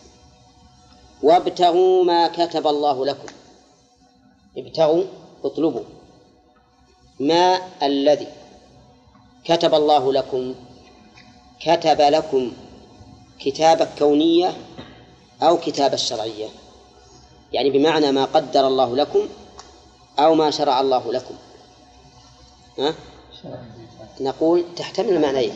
وابتغوا ما كتب الله لكم، ابتغوا اطلبوا ما الذي كتب الله لكم، كتب لكم كتابة كونية أو كتابة شرعية، يعني بمعنى ما قدر الله لكم أو ما شرع الله لكم. نقول تحتمل المعنيين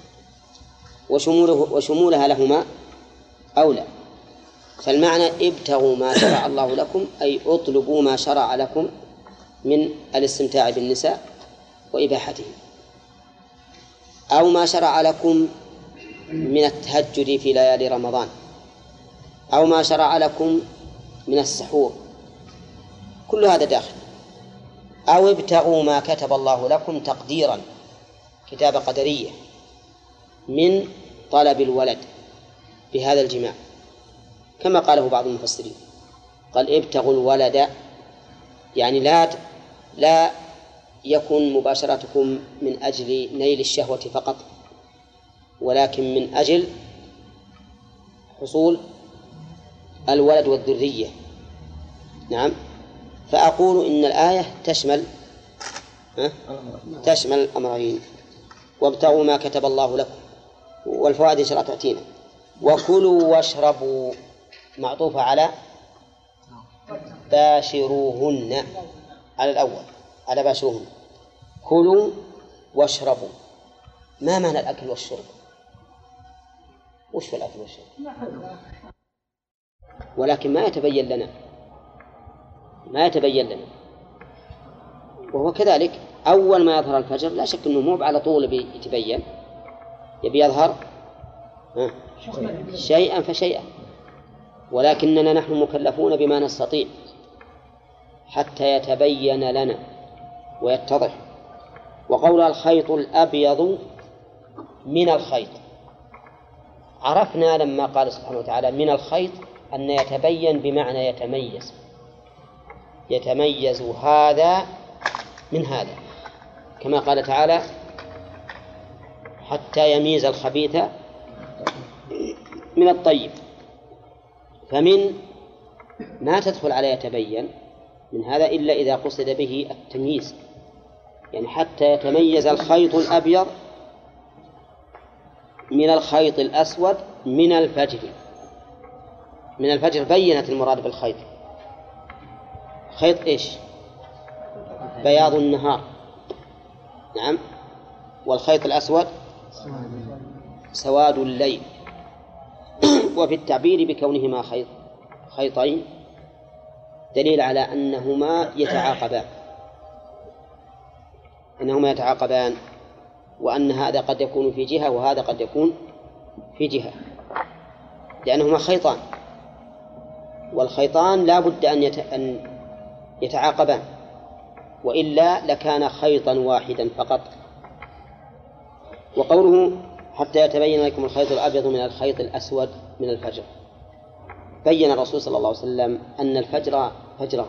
وشمولها لهما أولى. فالمعنى ابتغوا ما شرع الله لكم أي اطلبوا ما شرع لكم من الاستمتاع بالنساء وإباحته، أو ما شرع لكم من التهجد في ليالي رمضان، أو ما شرع لكم من السحور، كل هذا داخل. أو ابتغوا ما كتب الله لكم تقديرا، كتابة قدرية، من طلب الولد بهذا الجماع، كما قاله بعض المفسرين، قال ابتغوا الولد، يعني لا يكن مباشرتكم من أجل نيل الشهوة فقط، ولكن من أجل حصول الولد والذرية. نعم. فأقول إن الآية تشمل الأمرين، وابتغوا ما كتب الله لكم، والفوائد إن شاء الله تأتينا. وكلوا واشربوا معطوفة على باشروهن، على الأول، على باشروهن. كلوا واشربوا، ما معنى الأكل والشرب؟ وش في الأكل والشرب؟ ولكن ما يتبين لنا، وهو كذلك أول ما يظهر الفجر لا شك أنه مو على طول يتبين، يبي يظهر شيئا فشيئا، ولكننا نحن مكلفون بما نستطيع حتى يتبين لنا ويتضح. وقول الخيط الأبيض من الخيط، عرفنا لما قال سبحانه وتعالى من الخيط أن يتبين بمعنى يتميز هذا من هذا، كما قال تعالى حتى يميز الخبيث من الطيب. فمن ما تدخل على يتبين من هذا إلا إذا قصد به التمييز، يعني حتى يتميز الخيط الأبيض من الخيط الأسود من الفجر. من الفجر بينت المراد بالخيط، خيط إيش؟ بياض النهار، نعم، والخيط الأسود سواد الليل. وفي التعبير بكونهما خيطين دليل على أنهما يتعاقبان، وأن هذا قد يكون في جهة وهذا قد يكون في جهة، لأنهما خيطان، والخيطان لا بد أن يتعاقبان، وإلا لكان خيطا واحدا فقط. وقوله حتى يتبين لكم الخيط الأبيض من الخيط الأسود من الفجر، بين الرسول صلى الله عليه وسلم أن الفجر فجران،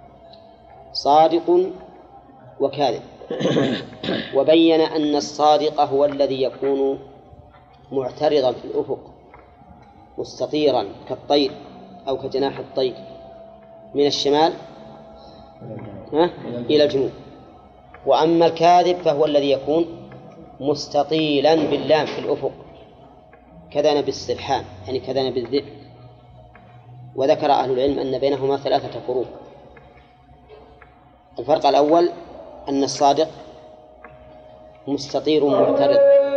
صادق وكاذب، وبين أن الصادق هو الذي يكون معترضا في الأفق مستطيرا كالطير أو كجناح الطير من الشمال إلى الجنوب. وأما الكاذب فهو الذي يكون مستطيلا باللام في الأفق كذنب السرحان، يعني كذنب الذئب. وذكر أهل العلم أن بينهما 3 فروق. الفرق الأول أن الصادق مستطير معترض،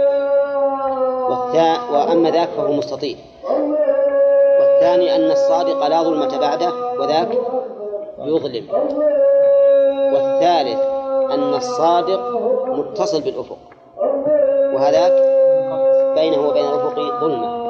وأما ذاك فهو مستطيل. والثاني أن الصادق لا ظلمة بعده وذاك يظلم. والثالث أن الصادق متصل بالأفق وهذاك بينه وبين الأفق ظلمة.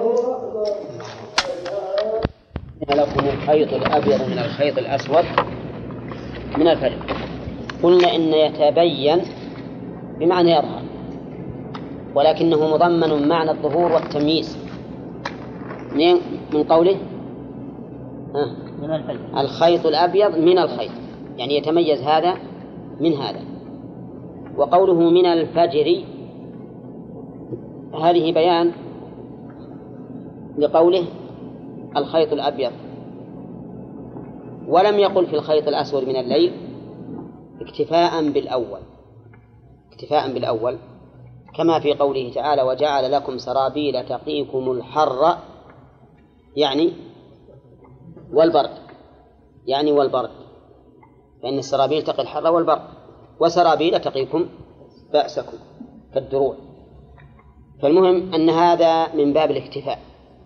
لكم الخيط الأبيض من الخيط الأسود من الفجر. قلنا إن يتبين بمعنى يظهر، ولكنه مضمن معنى الظهور والتمييز من قوله من الفجر. الخيط الأبيض من الخيط، يعني يتميز هذا من هذا. وقوله من الفجر هذه بيان لقوله الخيط الأبيض، ولم يقل في الخيط الأسود من الليل اكتفاء بالأول، كما في قوله تعالى وجعل لكم سرابيل تقيكم الحر يعني والبرد، يعني والبرد، فإن السرابيل تقي الحر والبرد، وسرابيل تقيكم بأسكم كالدروع. فالمهم أن هذا من باب الاكتفاء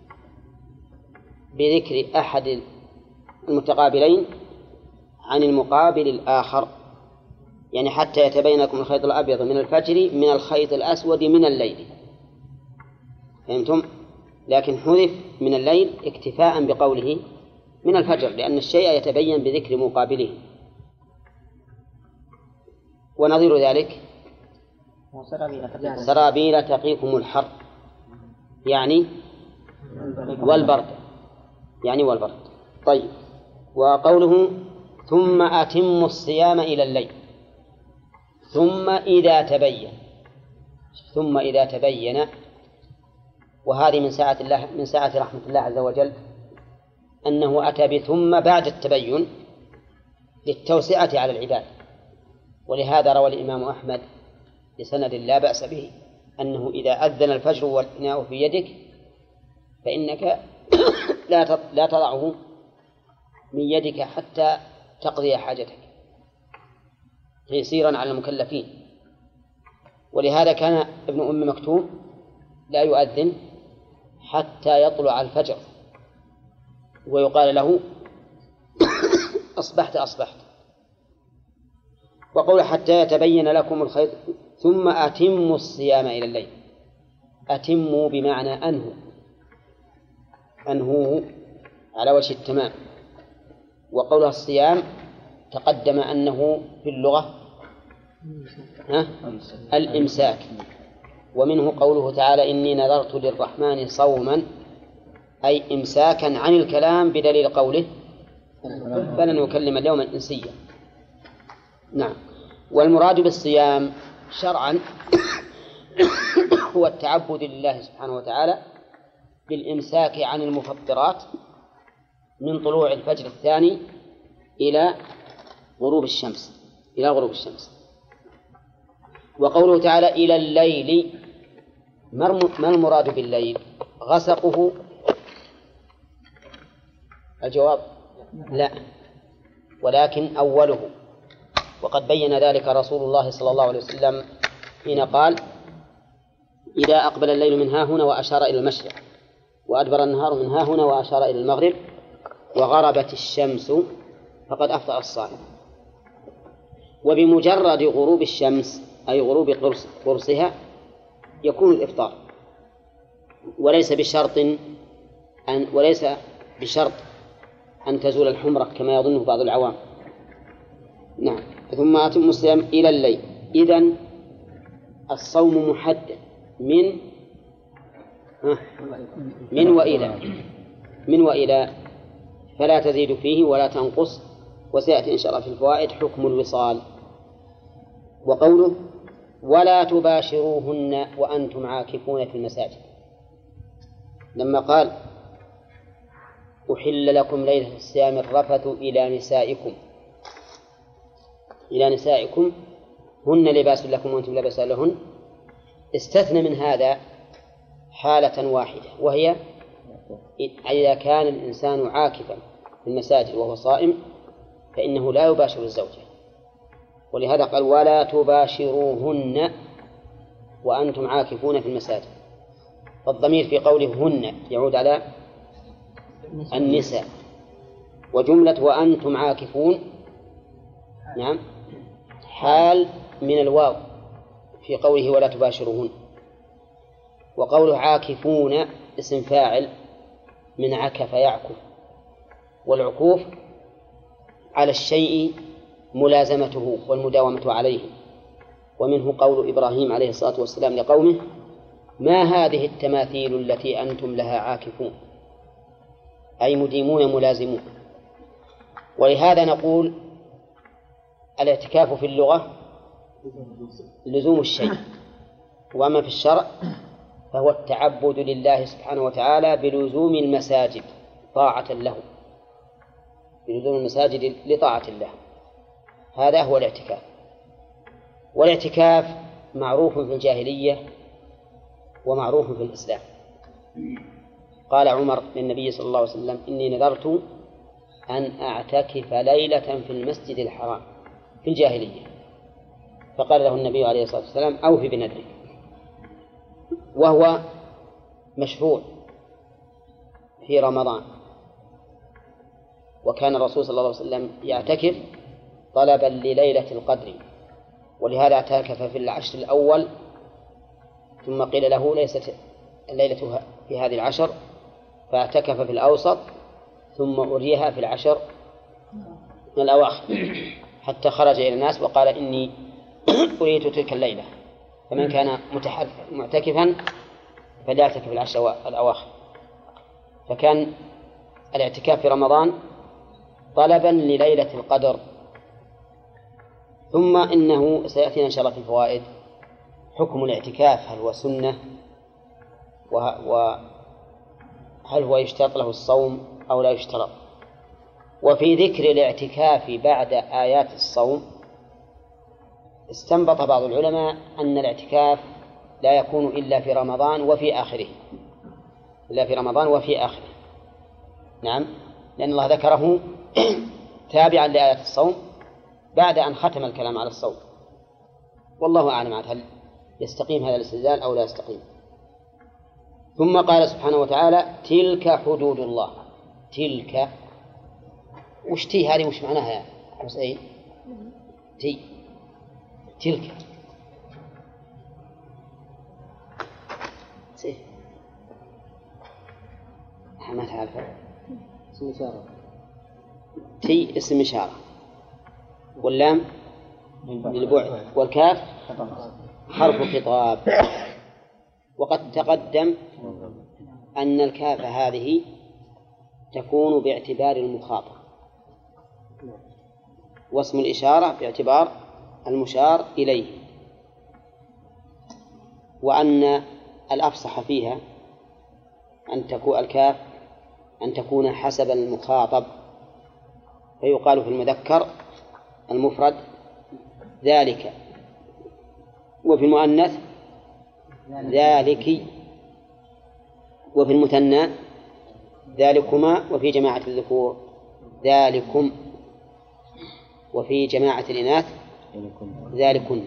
بذكر أحد المتقابلين عن المقابل الآخر، يعني حتى يتبين لكم الخيط الأبيض من الفجر من الخيط الأسود من الليل، فهمتم؟ لكن حذف من الليل اكتفاء بقوله من الفجر، لأن الشيء يتبين بذكر مقابله. ونظير ذلك سرابيل تقيكم الحر يعني والبرد، يعني والبرد. طيب، وقوله ثم أتموا الصيام إلى الليل، ثم إذا تبين، ثم إذا تبين، وهذه من سعة رحمة الله عز وجل أنه أتى بثم بعد التبين للتوسعة على العباد. ولهذا روى الإمام أحمد بسند لا بأس به أنه إذا أذن الفجر والإناء في يدك فإنك لا تضعه من يدك حتى تقضي حاجتك تيسيرا على المكلفين. ولهذا كان ابن أم مكتوم لا يؤذن حتى يطلع الفجر ويقال له أصبحت أصبحت. وقول حتى يتبين لكم الخيط ثم أتموا الصيام إلى الليل، أتموا بمعنى أنهوه على وجه التمام. وقولها الصيام تقدم أنه في اللغة الإمساك، ومنه قوله تعالى إني نذرت للرحمن صوما، أي إمساكا عن الكلام بدليل قوله فلن نكلم اليوم إنسيا. نعم. والمراد بالصيام شرعا هو التعبد لله سبحانه وتعالى بالإمساك عن المفطرات من طلوع الفجر الثاني إلى غروب الشمس، وقوله تعالى إلى الليل، ما المراد بالليل؟ غسقه؟ الجواب لا، ولكن أوله. وقد بين ذلك رسول الله صلى الله عليه وسلم حين قال إذا أقبل الليل من ها هنا وأشار إلى المشرق، وأدبر النهار من ها هنا وأشار إلى المغرب، وغربت الشمس فقد أفطر الصائم. وبمجرد غروب الشمس أي غروب قرصها يكون الإفطار، وليس بشرط أن تزول الحمرة كما يظنه بعض العوام. نعم. ثم أتم الصيام إلى الليل، إذن الصوم محدد من وإلى فلا تزيد فيه ولا تنقص، وسيأتي إن شاء الله في الفوائد حكم الوصال. وقوله ولا تباشروهن وأنتم عاكفون في المساجد، لما قال أحل لكم ليلة الصيام الرفث إلى نسائكم هن لباس لكم وأنتم لباس لهن، استثنى من هذا حالة واحدة، وهي إذا كان الإنسان عاكفا في المساجد وهو صائم فإنه لا يباشر الزوجة، ولهذا قال ولا تباشروهن وأنتم عاكفون في المساجد. فالضمير في قوله هن يعود على النساء، وجملة وأنتم عاكفون نعم حال من الواو في قوله ولا تباشروهن. وقوله عاكفون اسم فاعل من عكف يعكف، والعكوف على الشيء ملازمته والمداومة عليه. ومنه قول إبراهيم عليه الصلاة والسلام لقومه ما هذه التماثيل التي أنتم لها عاكفون، أي مديمون ملازمون. ولهذا نقول الاعتكاف في اللغة لزوم الشيء، وأما في الشرع فهو التعبد لله سبحانه وتعالى بلزوم المساجد طاعة له، بلزوم المساجد لطاعة الله، هذا هو الاعتكاف. والاعتكاف معروف في الجاهلية ومعروف في الإسلام. قال عمر للنبي صلى الله عليه وسلم: إني نذرت أن أعتكف ليلة في المسجد الحرام في الجاهلية. فقال له النبي عليه الصلاة والسلام: أوف بنذرك. وهو مشروع في رمضان، وكان الرسول صلى الله عليه وسلم يعتكف طلبا لليلة القدر، ولهذا اعتكف في العشر الأول، ثم قيل له ليست الليلة في هذه العشر، فاعتكف في الأوسط، ثم أريها في العشر الأواخر، حتى خرج إلى الناس وقال: إني أريت تلك الليلة، فمن كان معتكفا فليعتكف في العشر الأواخر. فكان الاعتكاف في رمضان طلبا لليلة القدر. ثم إنه سيأتينا إن شاء الله في الفوائد حكم الاعتكاف، هل هو سنة، وهل هو يشترط له الصوم أو لا يشترط. وفي ذكر الاعتكاف بعد آيات الصوم استنبط بعض العلماء أن الاعتكاف لا يكون إلا في رمضان وفي آخره، إلا في رمضان وفي آخره. نعم، لأن الله ذكره تابعا لآيات الصوم بعد أن ختم الكلام على الصوم. والله أعلم هل يستقيم هذا الاستدلال أو لا يستقيم. ثم قال سبحانه وتعالى: تلك حدود الله. تلك وش تي هذه وش معناها يا حسين؟ تلك ما تعرفه. اسم إشارة. تي اسم إشارة، واللام للبعد، والكاف حرف خطاب. وقد تقدم أن الكاف هذه تكون باعتبار المخاطب، واسم الإشارة باعتبار المشار إليه، وأن الأفصح فيها أن تكون الكاف أن تكون حسب المخاطب، فيقال في المذكر المفرد ذلك، وفي المؤنث ذلك، وفي المثنى ذلكما، وفي جماعة الذكور ذلكم، وفي جماعة الإناث ذلكن.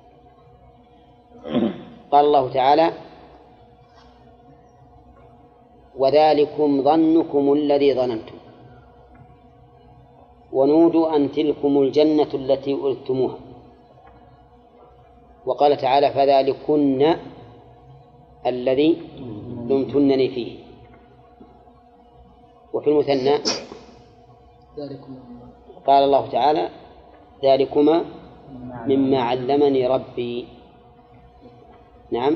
قال الله تعالى: وذلكم ظنكم الذي ظننتم ونودوا أن تلكم الجنة التي أورثتموها. وقال تعالى: فذلكن الذي لمتنني فيه. وفي المثنى قال الله تعالى: ذلكما مما علمني ربي. نعم.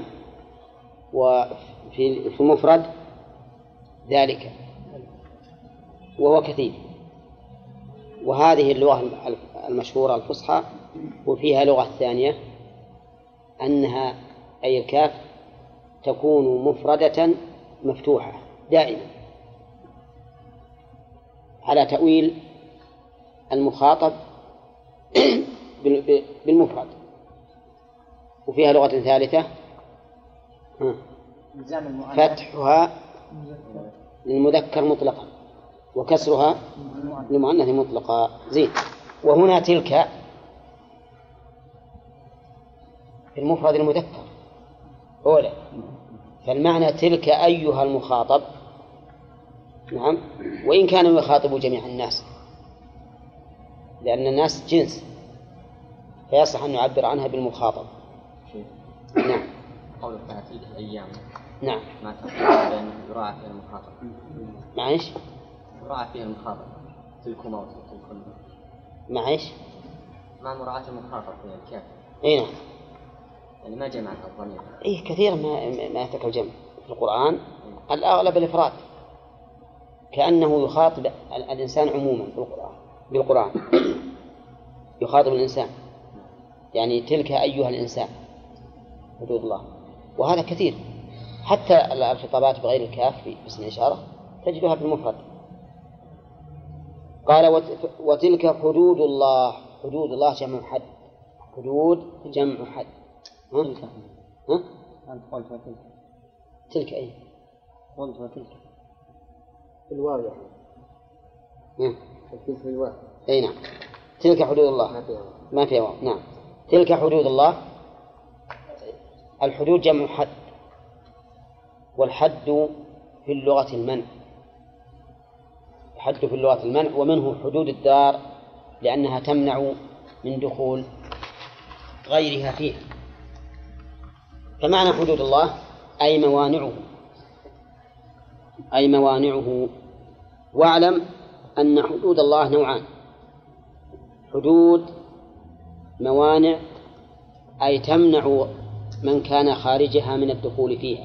وفي المفرد ذلك، وهو كثير. وهذه اللغة المشهورة الفصحى. وفيها لغة ثانية أنها أي الكاف تكون مفردة مفتوحة دائما على تأويل المخاطب بالمفرد. وفيها لغة ثالثة فتحها للمذكر مطلقا وكسرها للمؤنث مطلقا. زين. وهنا تلك المفرد المذكر أولا، فالمعنى تلك أيها المخاطب. نعم. وإن كانوا يخاطبوا جميع الناس، لأن الناس جنس، فيصح أن نعبر عنها بالمخاطب. نعم. قولك تلك الأيام. نعم. ما تقول لأنه يراعى فيها المخاطب. معيش؟ يراعى فيها المخاطب. تلكما وتلكن. معيش؟ مع مراعاة المخاطب في الكاف. أي نعم. يعني ما جمعت الضمير. إيه كثير ما يترك الجمع في القرآن. الأغلب الإفراد، كأنه يخاطب الإنسان عموما بالقرآن يخاطب الإنسان، يعني تلك أيها الإنسان حدود الله. وهذا كثير، حتى الخطابات بغير الكاف في اسم الإشارة تجدها بالمفرد. قال: وتلك حدود الله. حدود الله جمع حد. حدود جمع حد. أنت قلت تلك أي تلك في الواو يعني. في الواو. أي نعم. تلك حدود الله ما فيها واو. نعم. تلك حدود الله. الحدود جمع حد، والحد في اللغة المنع. الحد في اللغة المنع، ومنه حدود الدار لأنها تمنع من دخول غيرها فيها. فمعنى حدود الله أي موانعه، أي موانعه. واعلم أن حدود الله نوعان: حدود موانع أي تمنع من كان خارجها من الدخول فيها،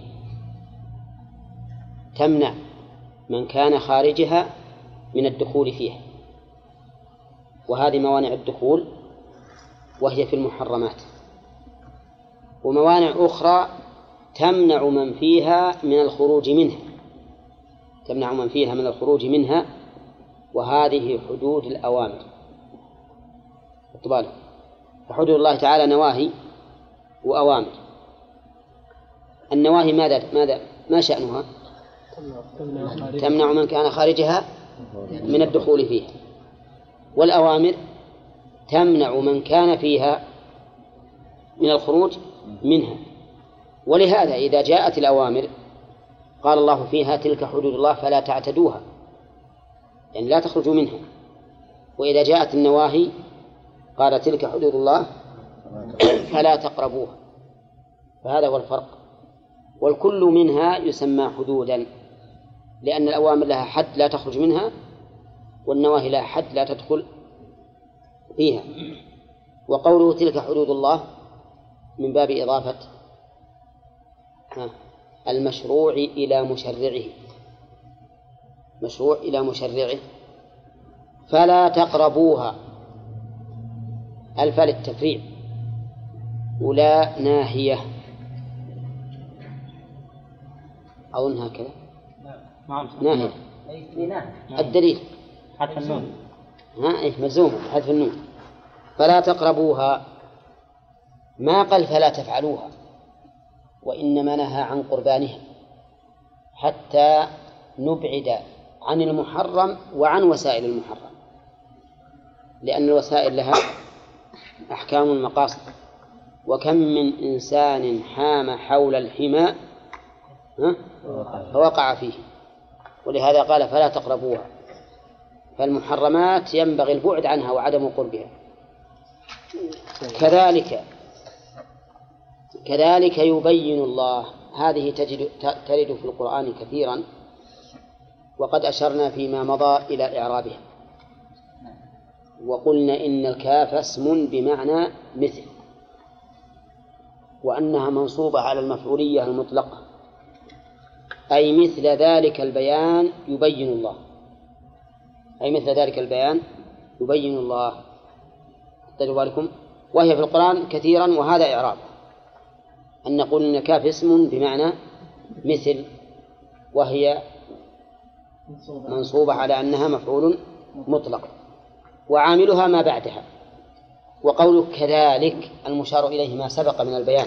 تمنع من كان خارجها من الدخول فيها، وهذه موانع الدخول وهي في المحرمات. وموانع أخرى تمنع من فيها من الخروج منها، تمنع من فيها من الخروج منها، وهذه حدود الأوامر. اطبالوا. فحدود الله تعالى نواهي وأوامر. النواهي ما شأنها؟ تمنع من كان خارجها من الدخول فيها. والأوامر تمنع من كان فيها من الخروج منها. ولهذا إذا جاءت الأوامر قال الله فيها تلك حدود الله فلا تعتدوها، يعني لا تخرجوا منها. وإذا جاءت النواهي قال تلك حدود الله فلا تقربوها. فهذا هو الفرق. والكل منها يسمى حدودا، لأن الأوامر لها حد لا تخرج منها، والنواهي لها حد لا تدخل فيها. وقوله تلك حدود الله من باب إضافة المشروع إلى مشرعه، مشروع إلى مشرعه. فلا تقربوها، الفاء للتفريع، ولا ناهية أظن هكذا. ناهية الدليل حذف النون. ملزوم حذف النون. فلا تقربوها، ما قال فلا تفعلوها، وإنما نهى عن قربانها حتى نبعد عن المحرم وعن وسائل المحرم، لأن الوسائل لها أحكام المقاصد. وكم من إنسان حام حول الحمى فوقع فيه، ولهذا قال فلا تقربوها. فالمحرمات ينبغي البعد عنها وعدم قربها. كذلك يبين الله. هذه ترد في القرآن كثيرا، وقد أشرنا فيما مضى إلى إعرابها، وقلنا إن الكاف اسم بمعنى مثل، وأنها منصوبة على المفعولية المطلقة، أي مثل ذلك البيان يبين الله، أي مثل ذلك البيان يبين الله. تدروا بالكم، وهي في القرآن كثيرا، وهذا إعراب أن نقول إن كاف اسم بمعنى مثل، وهي منصوبة على أنها مفعول مطلق، وعاملها ما بعدها. وقوله كذلك المشار إليه ما سبق من البيان،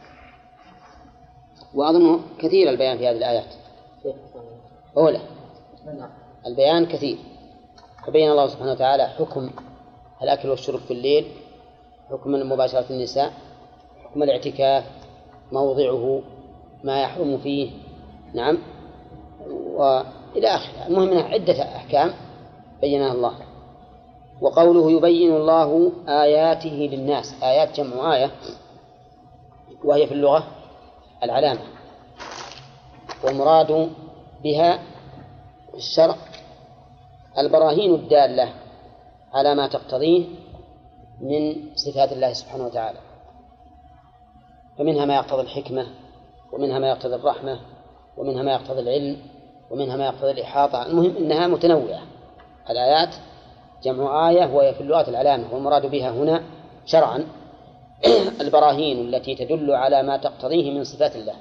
وأظنه كثير البيان في هذه الآيات. أولا البيان كثير، فبين الله سبحانه وتعالى حكم الأكل والشرب في الليل، حكم مباشرة النساء، حكم الاعتكاف، موضعه، ما يحرم فيه، نعم، وإلى آخره. المهم أنها عدة أحكام بينها الله. وقوله يبين الله آياته للناس، آيات جمع آية، وهي في اللغة العلامة، والمراد بها في الشرع البراهين الدالة على ما تقتضيه من صفات الله سبحانه وتعالى، فمنها ما يقتضي الحكمة، ومنها ما يقتضي الرحمة، ومنها ما يقتضي العلم، ومنها ما يقتضي الإحاطة. المهم أنها متنوعة. الآيات جمع آية وهي في اللغة العلامة، والمراد بها هنا شرعا البراهين التي تدل على ما تقتضيه من صفات الله.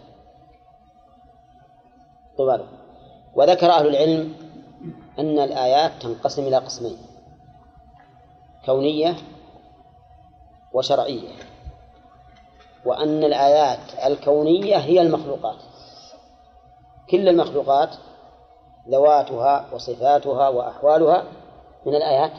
طبعا. وذكر أهل العلم أن الآيات تنقسم إلى قسمين: كونية وشرعية، وأن الآيات الكونية هي المخلوقات، كل المخلوقات ذواتها وصفاتها وأحوالها من الآيات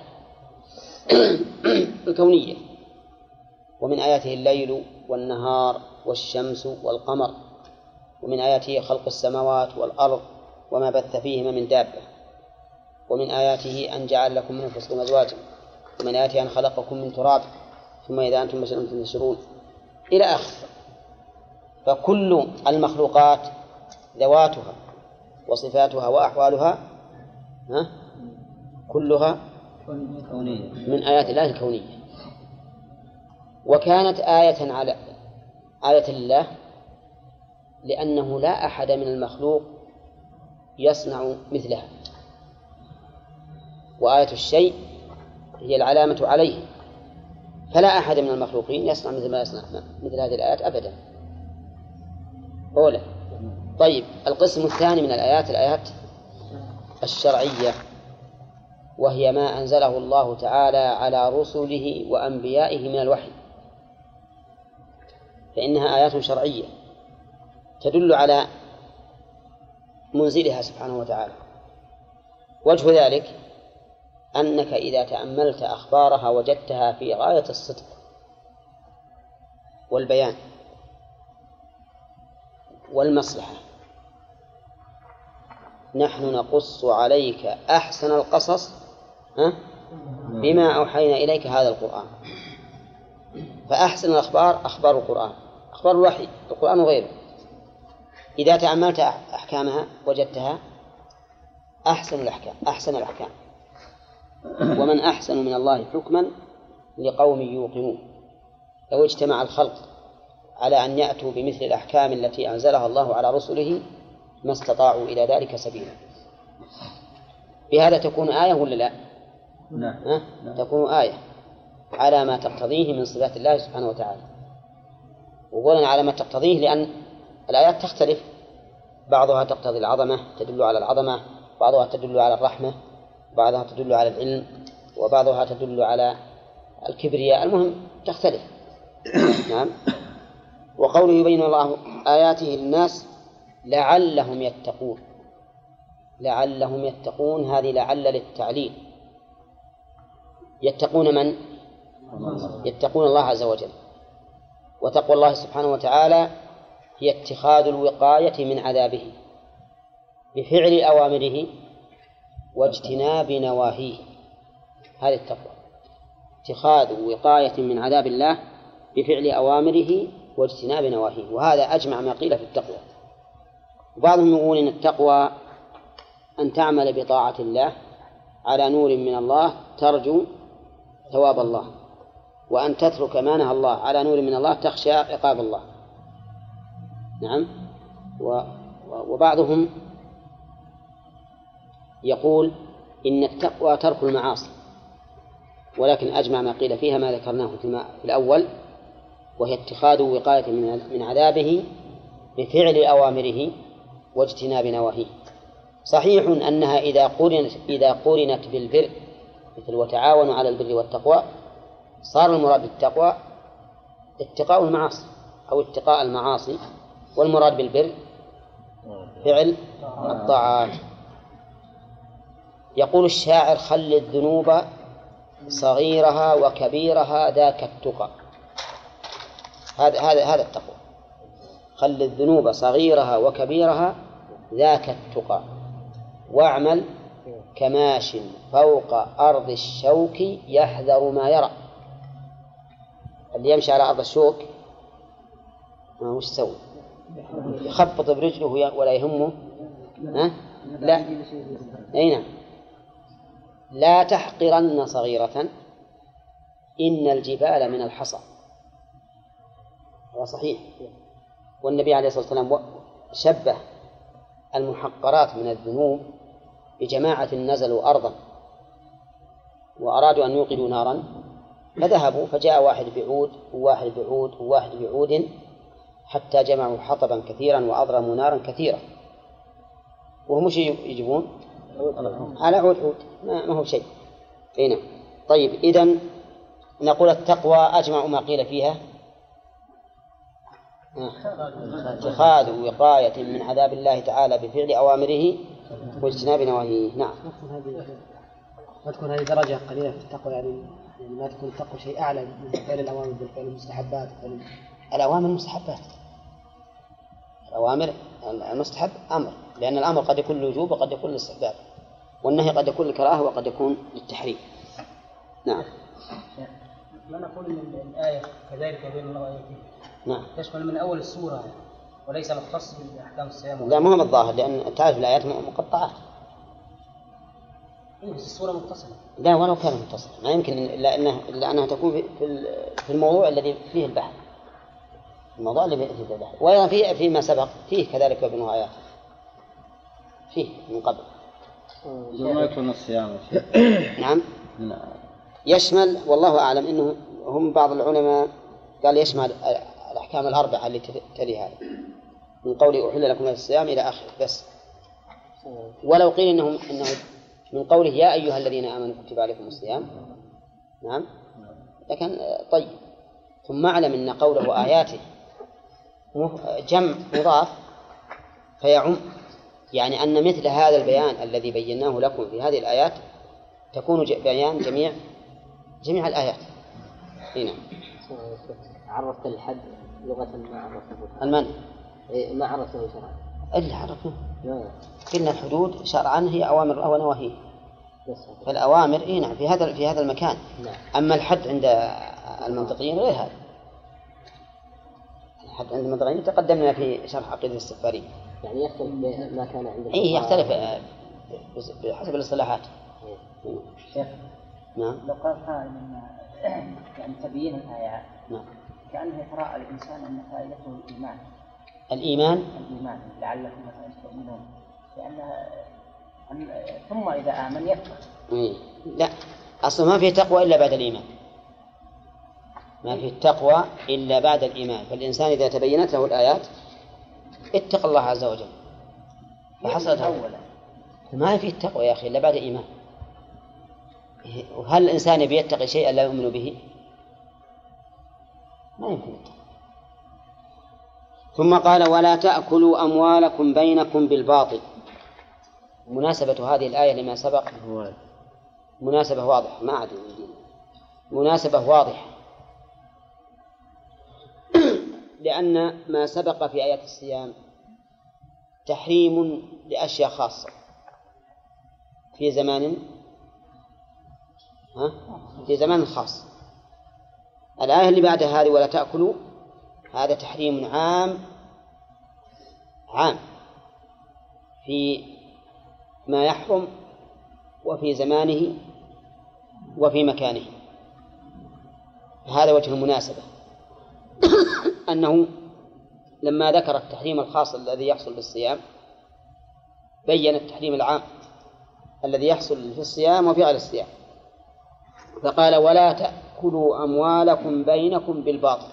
الكونية. ومن آياته الليل والنهار والشمس والقمر، ومن آياته خلق السماوات والأرض وما بث فيهما من دابة، ومن آياته أن جعل لكم من أنفسكم أزواجا، ومن آياته أن خلقكم من تراب ثم إذا أنتم بشر تنتشرون إلى آخر. فكل المخلوقات ذواتها وصفاتها وأحوالها كلها من آيات الله الكونية. وكانت آية على آية الله لأنه لا أحد من المخلوق يصنع مثلها، وآية الشيء هي العلامة عليه، فلا أحد من المخلوقين يصنع مثل ما يصنع مثل هذه الآيات أبدا. أولا. طيب، القسم الثاني من الآيات الآيات الشرعية، وهي ما أنزله الله تعالى على رسله وأنبيائه من الوحي، فإنها آيات شرعية تدل على منزلها سبحانه وتعالى. وجه ذلك أنك إذا تأملت أخبارها وجدتها في غاية الصدق والبيان والمصلحة. نحن نقص عليك أحسن القصص بما أوحينا إليك هذا القرآن. فأحسن الأخبار أخبار القرآن، أخبار الوحي، القرآن وغيره. إذا تأملت أحكامها وجدتها أحسن الأحكام. ومن أحسن من الله حكما لقوم يوقنون. لو اجتمع الخلق على أن يأتوا بمثل الأحكام التي أنزلها الله على رسله ما استطاعوا إلى ذلك سبيلا. بهذا تكون آية ولا لا؟ نعم. تكون آية على ما تقتضيه من صفات الله سبحانه وتعالى. وقولنا على ما تقتضيه لأن الآيات تختلف، بعضها تقتضي العظمة تدل على العظمة، بعضها تدل على الرحمة، بعضها تدل على العلم، وبعضها تدل على الكبرياء. المهم تختلف. نعم. وقوله يبين الله آياته للناس لعلهم يتقون. لعلهم يتقون، هذه لعل للتعليل. يتقون من؟ يتقون الله عز وجل. وتقوى الله سبحانه وتعالى هي اتخاذ الوقاية من عذابه بفعل أوامره واجتناب نواهيه. هذه التقوى، اتخاذ وقاية من عذاب الله بفعل أوامره واجتناب نواهيه. وهذا أجمع ما قيل في التقوى. وبعضهم يقول إن التقوى أن تعمل بطاعة الله على نور من الله ترجو ثواب الله، وأن تترك ما نهى الله على نور من الله تخشى عقاب الله. نعم. وبعضهم يقول إن التقوى ترك المعاصي، ولكن أجمع ما قيل فيها ما ذكرناه في الأول، وهي اتخاذ وقاية من عذابه بفعل أوامره واجتناب نواهيه. صحيح أنها إذا قرنت بالبر، مثل وتعاونوا على البر والتقوى، صار المراد بالتقوى اتقاء المعاصي أو اتقاء المعاصي، والمراد بالبر فعل الطاعات. يقول الشاعر: خل الذنوب صغيرها وكبيرها ذاك التقى. هذا التقوى. خل الذنوب صغيرها وكبيرها ذاك التقى، واعمل كماش فوق أرض الشوك يحذر ما يرى. اللي يمشي على أرض الشوك وش يسوي؟ يخبط برجله ولا يهمه. لا، أين؟ لا تحقرن صغيرة إن الجبال من الحصى. هذا صحيح. والنبي عليه الصلاة والسلام شبه المحقرات من الذنوب بجماعة نزلوا أرضا وأرادوا أن يوقدوا نارا، فذهبوا فجاء واحد بعود وواحد بعود وواحد بعود حتى جمعوا حطبا كثيرا وأضرموا نارا كثيرة، وهم مش يجيبون على عود ما هو شيء. هنا طيب، إذن نقول التقوى أجمع ما قيل فيها اتخاذ وقاية من عذاب الله تعالى بفعل أوامره واجتناب نواهيه. نعم. ما تكون هذه درجة قليلة في التقوى، يعني ما تكون التقوى شيء أعلى من فعل الأوامر بالفعل المستحبات. الأوامر مستحبات، الأوامر المستحب أمر، لأن الأمر قد يكون للوجوب وقد يكون للاستحباب، والنهي قد يكون للكراهة وقد يكون للتحريم. نعم. ما نقول من الآية كذلك بين الله وآياته نعم. تشمل من أول السورة وليس مختص بأحكام الصيام. لا، مهم الظاهر، لأن تعرف الآيات مقطعات. إيه بس السورة متصلة. لا، ولو كان متصل ما يمكن إلا أنها تكون في الموضوع الذي فيه البحث، الموضوع اللي فيه البحث. وأيضا فيما سبق فيه كذلك وبينه آيات فيه من قبل. ما يكون الصيام. نعم. يشمل، والله أعلم، إنه هم بعض العلماء قال يشمل الأحكام الأربعة التي تلي هذا من قوله أحل لكم الصيام إلى آخره بس. ولو قيل إنه من قوله يا أيها الذين آمنوا كتب عليكم الصيام. نعم. لكن طيب، ثم اعلم أن قوله آياته جمع مضاف فيعم، يعني أن مثل هذا البيان الذي بيناه لكم في هذه الآيات تكون بيان جميع الآيات. هنا عرفت الحد لغة ما عرفته المن ما عرفته شرعا اللي عرفناه. قلنا الحدود شرعا هي أوامر ونواهي، فالأوامر نعم في هذا المكان. أما الحد عند المنطقيين غير هذا. الحد عند المنطقيين تقدمنا في شرح عقيدة السفاري، يعني يختلف ما كان عند يختلف بحسب الاصطلاحات. نعم. لو قال قائل يعني تبيين الآيات، نعم، كأنه يتراءى الإنسان أن فائدته الإيمان. الإيمان لعلكم مثلا تؤمنون، لأنها ثم إذا آمن يكفر. لا، أصلا ما في تقوى إلا بعد الإيمان، ما في التقوى إلا بعد الإيمان. فالإنسان إذا تبينت له الآيات اتق الله عز وجل فحصلت أولا. ما في التقوى يا أخي إلا بعد إيمان. وهل الإنسان بيتقي شيئا لا يؤمن به؟ ما يمكن. ثم قال ولا تأكلوا أموالكم بينكم بالباطل. مناسبة هذه الآية لما سبق مناسبة واضحة، ما عاد مناسبة واضحة، لأن ما سبق في آيات الصيام تحريم لأشياء خاصة في زمان خاص. الآية اللي بعد هذه ولا تأكلوا هذا تحريم عام في ما يحرم وفي زمانه وفي مكانه. هذا وجه المناسبة أنه لما ذكر التحريم الخاص الذي يحصل بالصيام بين التحريم العام الذي يحصل في الصيام وفي غير الصيام، فقال ولا تأكلوا أموالكم بينكم بالباطل.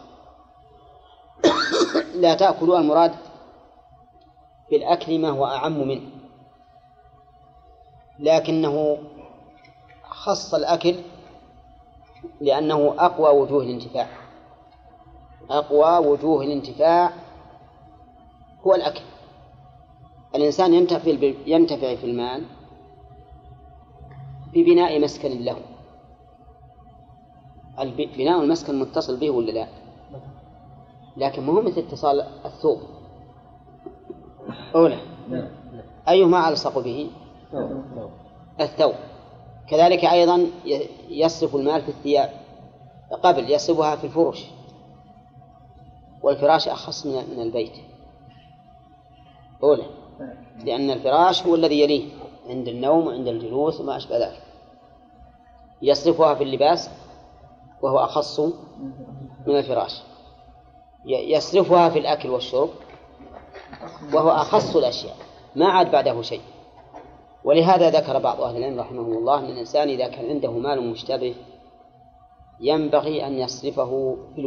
لا تأكلوا المراد بالأكل ما هو أعم منه، لكنه خص الأكل لأنه أقوى وجوه الانتفاع. أقوى وجوه الانتفاع هو الأكل. الإنسان ينتفع في المال ببناء مسكن له. بناء المسكن متصل به ولا لا؟ لكن مو مثل اتصال الثوب. أولى أيهما ألصق به؟ الثوب. كذلك أيضا يصرف المال في الثياب، قبل يصرفها في الفرش، والفراش أخص من البيت. أولى لأن الفراش هو الذي يليه عند النوم وعند الجلوس وما أشبه ذلك. يصرفها في اللباس وهو أخص من الفراش. يصرفها في الأكل والشرب وهو أخص الأشياء، ما عاد بعده شيء. ولهذا ذكر بعض أهل العلم رحمه الله أن الإنسان إذا كان عنده مال مشتبه ينبغي أن يصرفه في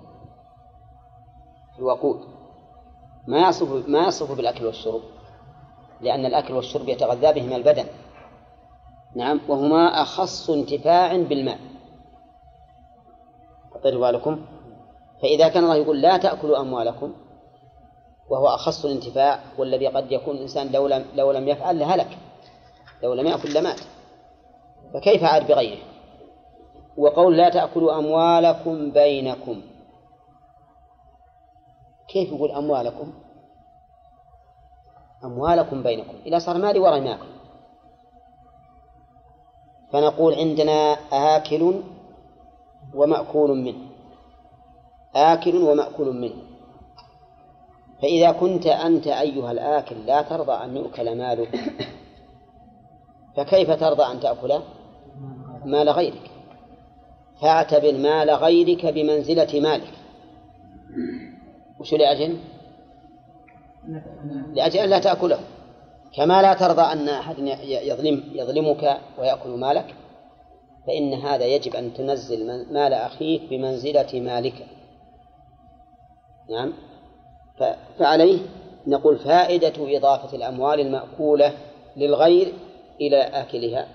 الوقود، ما يصرف بالأكل والشرب، لأن الأكل والشرب يتغذى بهما البدن. نعم، وهما أخص انتفاع بالماء. أطيروا بالكم. فإذا كان الله يقول لا تأكلوا أموالكم وهو أخص الانتفاع، والذي قد يكون الإنسان لو لم يفعل لهلك، لو لم يأكل لمات، فكيف عاد بغيره؟ وقول لا تأكلوا أموالكم بينكم، كيف يقول أموالكم بينكم إذا صار مالي ورا ماكل؟ فنقول عندنا آكل ومأكول منه، آكل ومأكول منه. فإذا كنت أنت أيها الآكل لا ترضى أن يؤكل مالك، فكيف ترضى أن تأكل مال غيرك؟ فاعتبر مال غيرك بمنزلة مالك. وشو لأجل؟ لأجل أن لا تأكله، كما لا ترضى أن أحد يظلمك ويأكل مالك، فإن هذا يجب أن تنزل مال أخيك بمنزلة مالك. نعم. فعليه نقول فائدة إضافة الأموال المأكولة للغير إلى آكلها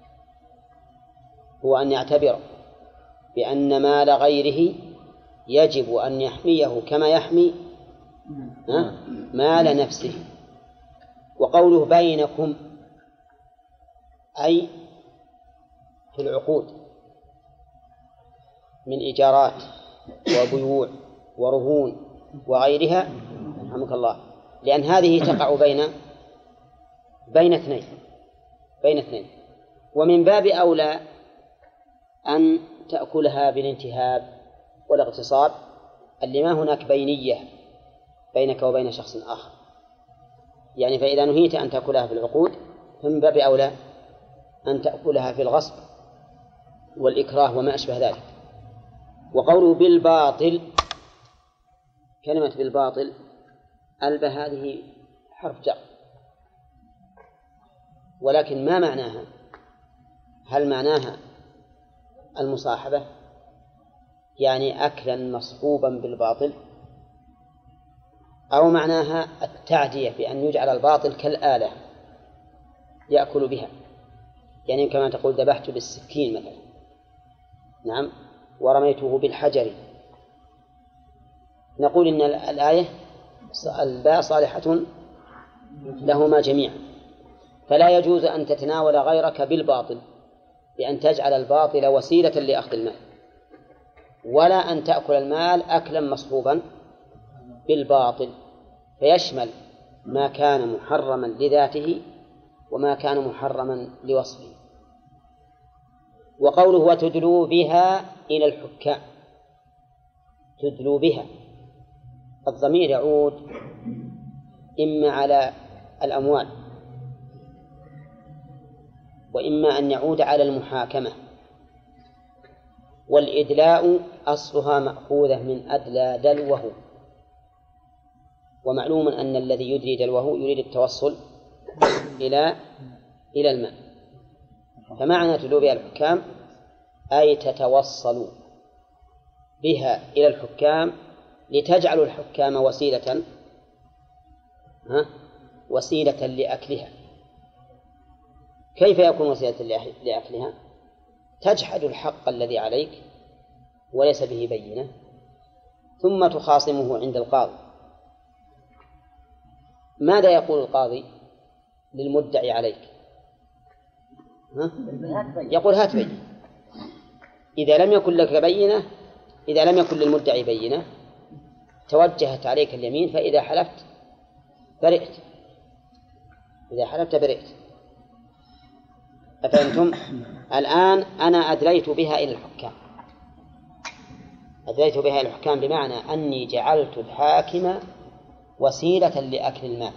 هو أن يعتبر بأن مال غيره يجب أن يحميه كما يحمي مال نفسه. وقوله بينكم أي في العقود من إيجارات وبيوع ورهون وغيرها، رحمك الله، لأن هذه تقع بين اثنين، ومن باب أولى أن تأكلها بالانتهاب والاغتصاب اللي ما هناك بينية بينك وبين شخص آخر. يعني فإذا نهيت أن تأكلها في العقود فمن باب أولى أن تأكلها في الغصب والإكراه وما أشبه ذلك. وقوله بالباطل، كلمة بالباطل ألبة هذه حرف جر، ولكن ما معناها؟ هل معناها المصاحبة يعني أكلا مصحوبا بالباطل، أو معناها التعدية بأن يجعل الباطل كالآلة يأكل بها، يعني كما تقول ذبحت بالسكين مثلا، نعم، ورميته بالحجر. نقول إن الآية الباء صالحة لهما جميعا، فلا يجوز أن تتناول غيرك بالباطل بأن تجعل الباطل وسيلة لأخذ المال، ولا أن تأكل المال أكلا مصحوبا بالباطل، فيشمل ما كان محرما لذاته وما كان محرما لوصفه. وقوله وتدلوا بها إلى الحكام، تدلوا بها، الضمير يعود إما على الأموال وإما أن يعود على المحاكمة. والإدلاء أصلها مأخوذة من أدلى دلوه، ومعلوم أن الذي يدري دلوه يريد التوصل إلى الماء. فمعنى تدلوا بها الحكام أي تتوصلوا بها إلى الحكام لتجعلوا الحكام وسيلة لأكلها. كيف يكون وسيلة لأكلها؟ تجحد الحق الذي عليك وليس به بينة، ثم تخاصمه عند القاضي. ماذا يقول القاضي للمدعي عليك؟ يقول هات بينة. إذا لم يكن لك بينة، إذا لم يكن للمدعي بينة توجهت عليك اليمين، فإذا حلفت برئت، إذا حلفت برئت. أفهمتم؟ الآن أنا أدليت بها إلى الحكام، أدليت بها إلى الحكام بمعنى أني جعلت الحاكم وسيلة لأكل المال.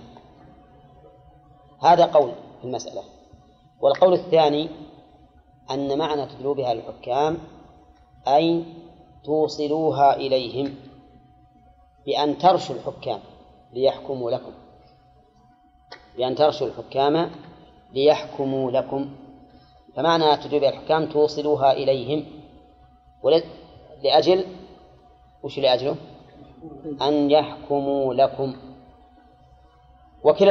هذا قول في المسألة. والقول الثاني أن معنى تدلوا بها الحكام أي توصلوها إليهم بأن ترشوا الحكام ليحكموا لكم، بأن ترشوا الحكام ليحكموا لكم. فمعنى تدلوا بها الحكام توصلوها إليهم لأجل وش لأجله؟ أن يحكموا لكم. وكلا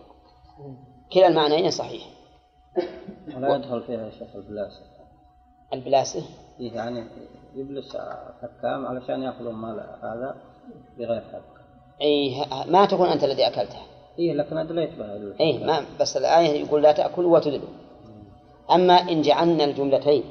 المعنيين صحيح. ولا يدخل فيها شيخ الفلاسفة. البلاسة يعني يبلس حكام علشان يأخذوا مال هذا بغير حق. أي ما تكون أنت الذي أكلتها. إيه لكن أدليت بها. أي ما بس الآية يقول لا تأكلوا وتدلوا. أما إن جعلنا الجملتين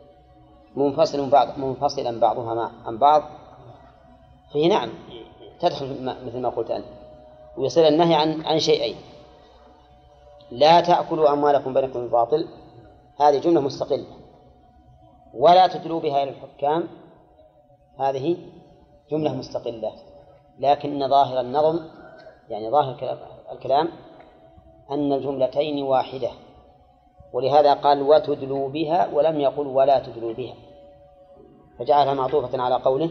منفصلا بعضها عن بعض فهي نعم تدخل مثل ما قلت أنت، ويصير النهي عن شيئين. لا تأكلوا أموالكم بينكم بالباطل هذه جملة مستقلة، ولا تدلوا بها إلى الحكام هذه جملة مستقلة، لكن ظاهر النظم يعني ظاهر الكلام أن الجملتين واحدة، ولهذا قال وتدلوا بها ولم يقل ولا تدلوا بها، فجعلها معطوفة على قوله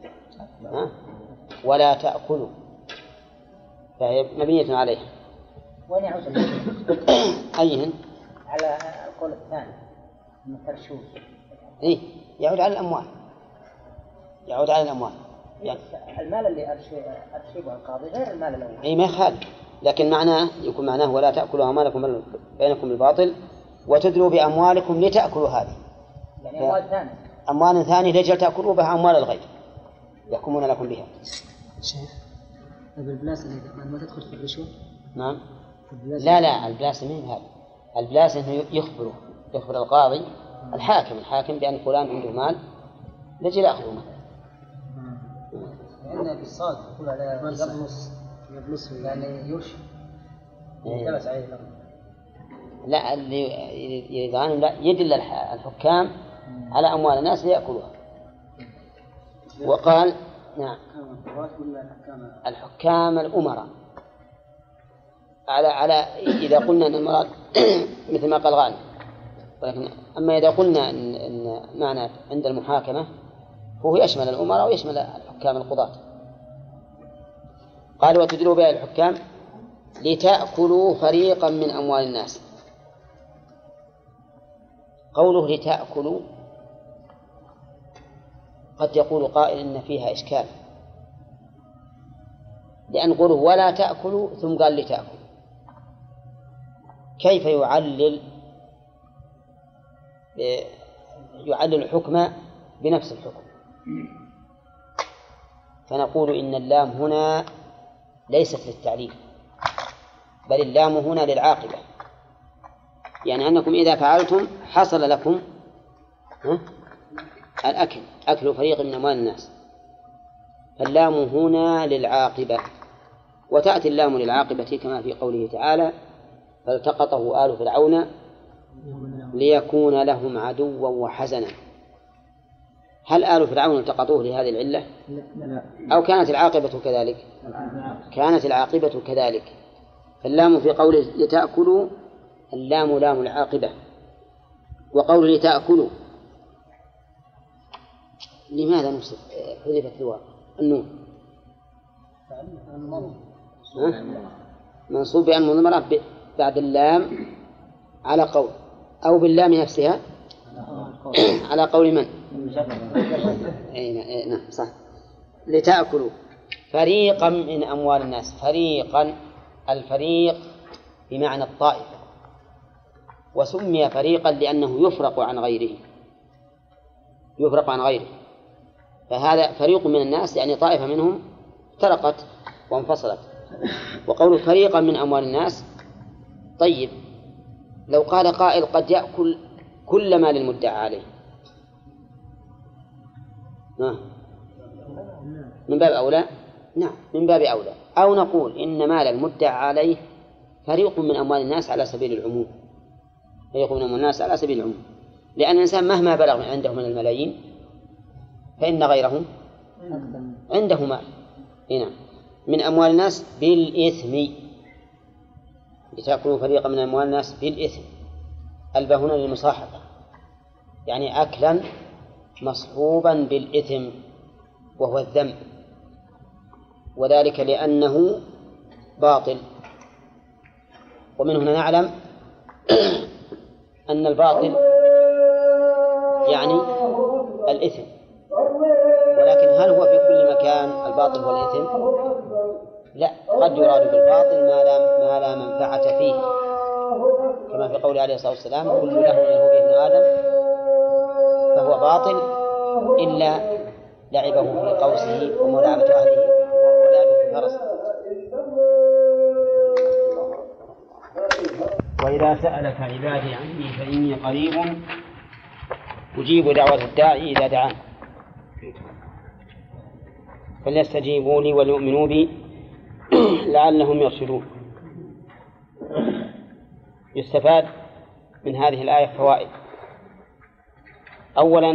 ولا تأكلوا، فهي مبنية عليها. وين يعود أيهن؟ على القول الثاني من ترشوش. إيه يعود على الأموال، يعود على الأموال يعني المال اللي أرشبه القاضي غير المال الأول. إيه ما يخالف، لكن معناه يكون معناه ولا تأكلوا أموالكم بينكم بالباطل وتدلوا بأموالكم لتأكلوا هذه، يعني أموال ثانية، أموال ثانية لجل تأكلوا بها أموال الغير يحكمون لكم بها. شيخ البلاس ما تدخل في الرشوة؟ نعم. لا البلاس من هذا، البلاس إنه يخبر القاضي الحاكم بأن فلان عنده مال لجل أخذه مال. لأن بالصاد يقول على يبلس يعني يرشي يلبس عليه الأمر. لا اللي لا يدل الحكام على أموال الناس ليأكلوها. وقال نعم الحكام الأمراء على إذا قلنا أن المراد مثل ما قال غانم، ولكن أما إذا قلنا أن معنى عند المحاكمة فهو يشمل الأمراء ويشمل الحكام القضاة. قال وتدلوا بها الحكام لتأكلوا فريقا من أموال الناس. قوله لتأكلوا قد يقول قائل إن فيها إشكال، لأن قوله ولا تأكلوا ثم قال لتأكلوا، كيف يعلل الحكم بنفس الحكم؟ فنقول إن اللام هنا ليست للتعليل بل اللام هنا للعاقبة، يعني أنكم إذا فعلتم حصل لكم أكل فريق من أموال الناس، فاللام هنا للعاقبة. وتأتي اللام للعاقبة كما في قوله تعالى فالتقطه آل فرعون ليكون لهم عدوا وحزنا. هل آل فرعون التقطوه لهذه العلة أو كانت العاقبة كذلك؟ كانت العاقبة كذلك. فاللام في قوله لتأكلوا اللام لام العاقبة. وقوله لتأكلوا لماذا حذفت الواو النون؟ منصوب بأن مضمرة بعد اللام على قول أو باللام نفسها على قول من؟ نعم صح. لتأكلوا فريقا من أموال الناس. فريقا الفريق بمعنى الطائفة، وسمي فريقا لأنه يفرق عن غيره، فهذا فريق من الناس يعني طائفة منهم افترقت وانفصلت. وقول فريقا من أموال الناس طيب لو قال قائل قد يأكل كل مال المدعى عليه من باب أولى. نعم من باب أولى. أو نقول إن مال المدعى عليه فريق من أموال الناس على سبيل العموم، فريق من أموال الناس على سبيل العموم، لأن الإنسان مهما بلغ عنده من الملايين فإن غيرهم عنده مال هنا من أموال الناس بالإثم. لتأكلوا فريقا من أموال الناس بالإثم، الباء هنا للمصاحبة يعني أكلا مصحوبا بالإثم وهو الذنب، وذلك لأنه باطل. ومن هنا نعلم أن الباطل يعني الإثم، ولكن هل هو في كل مكان الباطل والإثم؟ لا، قد يراد بالباطل ما لا منفعة فيه، كما في قول عليه الصلاة والسلام كل له يهوب ابن آدم فهو باطل إلا لعبه في قوسه وملاعبة أهله ولعبه في فرسه. وإذا سألك عبادي عني فإني قريب أجيب دعوة الداعي إذا دعان فليستجيبوا لي وليؤمنوا بي لعلهم يرشدون. يستفاد من هذه الآية فوائد. أولا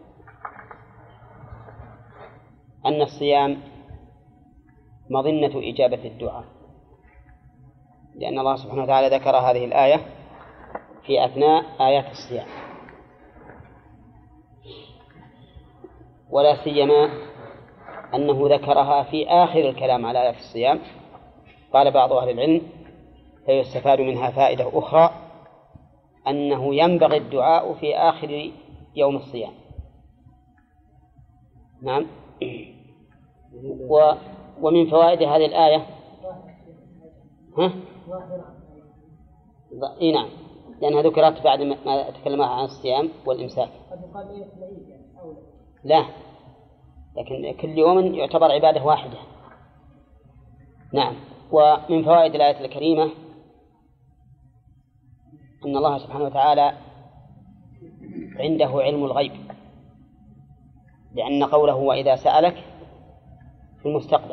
أن الصيام مظنة إجابة الدعاء، لأن الله سبحانه وتعالى ذكر هذه الآية في أثناء آيات الصيام، ولا سيما أنه ذكرها في آخر الكلام على آيات الصيام. قال بعض أهل العلم فيستفاد منها فائدة أخرى، أنه ينبغي الدعاء في آخر يوم الصيام. نعم. ومن فوائد هذه الآية نعم، لأنها ذكرت بعد ما تكلمها عن الصيام والإمساك. لا، لكن كل يوم يعتبر عبادة واحدة. نعم. ومن فوائد الآية الكريمة أن الله سبحانه وتعالى عنده علم الغيب، لأن قوله وإذا سألك في المستقبل.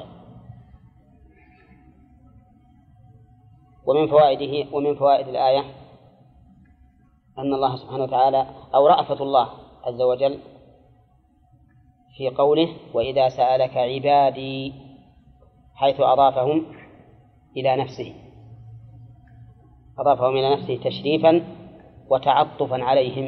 ومن فوائد الآية أن الله سبحانه وتعالى أو رأفة الله عز وجل في قوله وإذا سألك عبادي، حيث أضافهم إلى نفسه، أضافهم إلى نفسه تشريفا وتعطفا عليهم.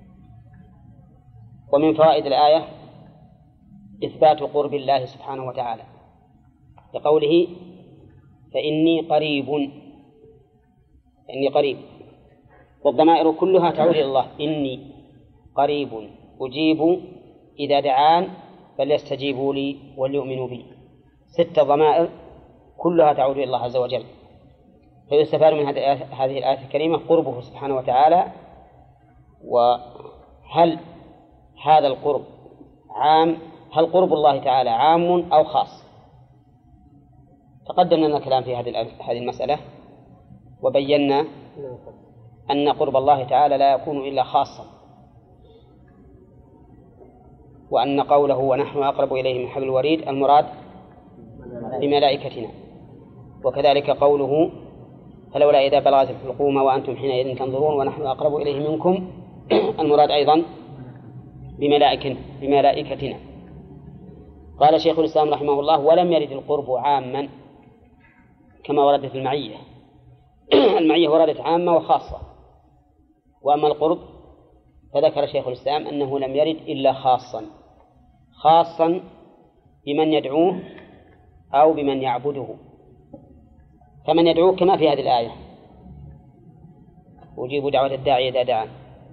ومن فوائد الآية إثبات قرب الله سبحانه وتعالى لقوله فإني قريب، إني قريب، والضمائر كلها تعود إلى الله. إني قريب أجيب إذا دعان فليستجيبوا لي وليؤمنوا بي. 6 ضمائر كلها تعود إلى الله عز وجل. فيستفاد من هذه الآية الكريمة قربه سبحانه وتعالى. وهل هذا القرب عام؟ هل قرب الله تعالى عام أو خاص؟ تقدم لنا الكلام في هذه المسألة، وبينا أن قرب الله تعالى لا يكون إلا خاصا، وأن قوله ونحن أقرب إليه من حبل الوريد المراد بملائكتنا. وكذلك قوله فلولا إذا بلغت الحلقوم وأنتم حينئذ تنظرون ونحن أقرب إليه منكم المراد أيضا بملائكتنا. قال شيخ الإسلام رحمه الله ولم يرد القرب عاما كما وردت في المعية. المعية وردت عامة وخاصة، وأما القرب فذكر شيخ الإسلام أنه لم يرد إلا خاصا بمن يدعوه أو بمن يعبده. فمن يدعوه كما في هذه الآية أجيب دعوة الداعي إذا دعان،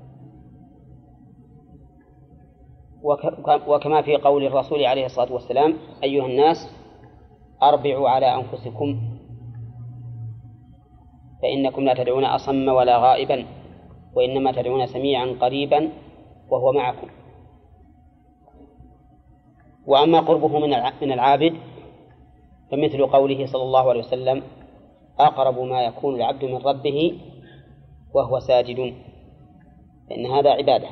وكما في قول الرسول عليه الصلاة والسلام أيها الناس أربعوا على أنفسكم فإنكم لا تدعون أصم ولا غائبا وإنما تدعون سميعا قريبا وهو معكم. وأما قربه من العابد فمثل قوله صلى الله عليه وسلم أقرب ما يكون العبد من ربه وهو ساجد، فإن هذا عبادة.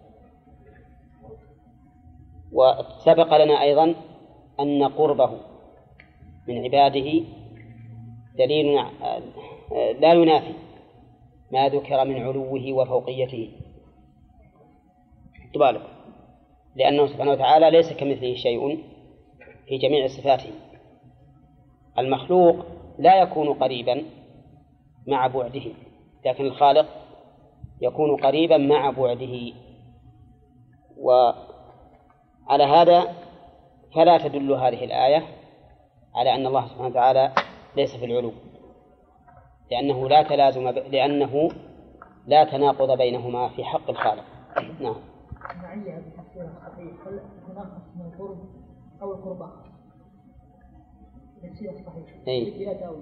وسبق لنا أيضا أن قربه من عباده دليل لا ينافي ما ذكر من علوه وفوقيته، بالك، لأنه سبحانه وتعالى ليس كمثله شيء في جميع صفاته. المخلوق لا يكون قريبا مع بعده، لكن الخالق يكون قريبا مع بعده. وعلى هذا فلا تدل هذه الآية على أن الله سبحانه وتعالى ليس في العلو، لأنه لا تناقض بينهما في حق الخالق. نعم. المعية بتفسير الصحيح هل هناك من القرب أو القربة؟ تفسير الصحيح بلا تأويل.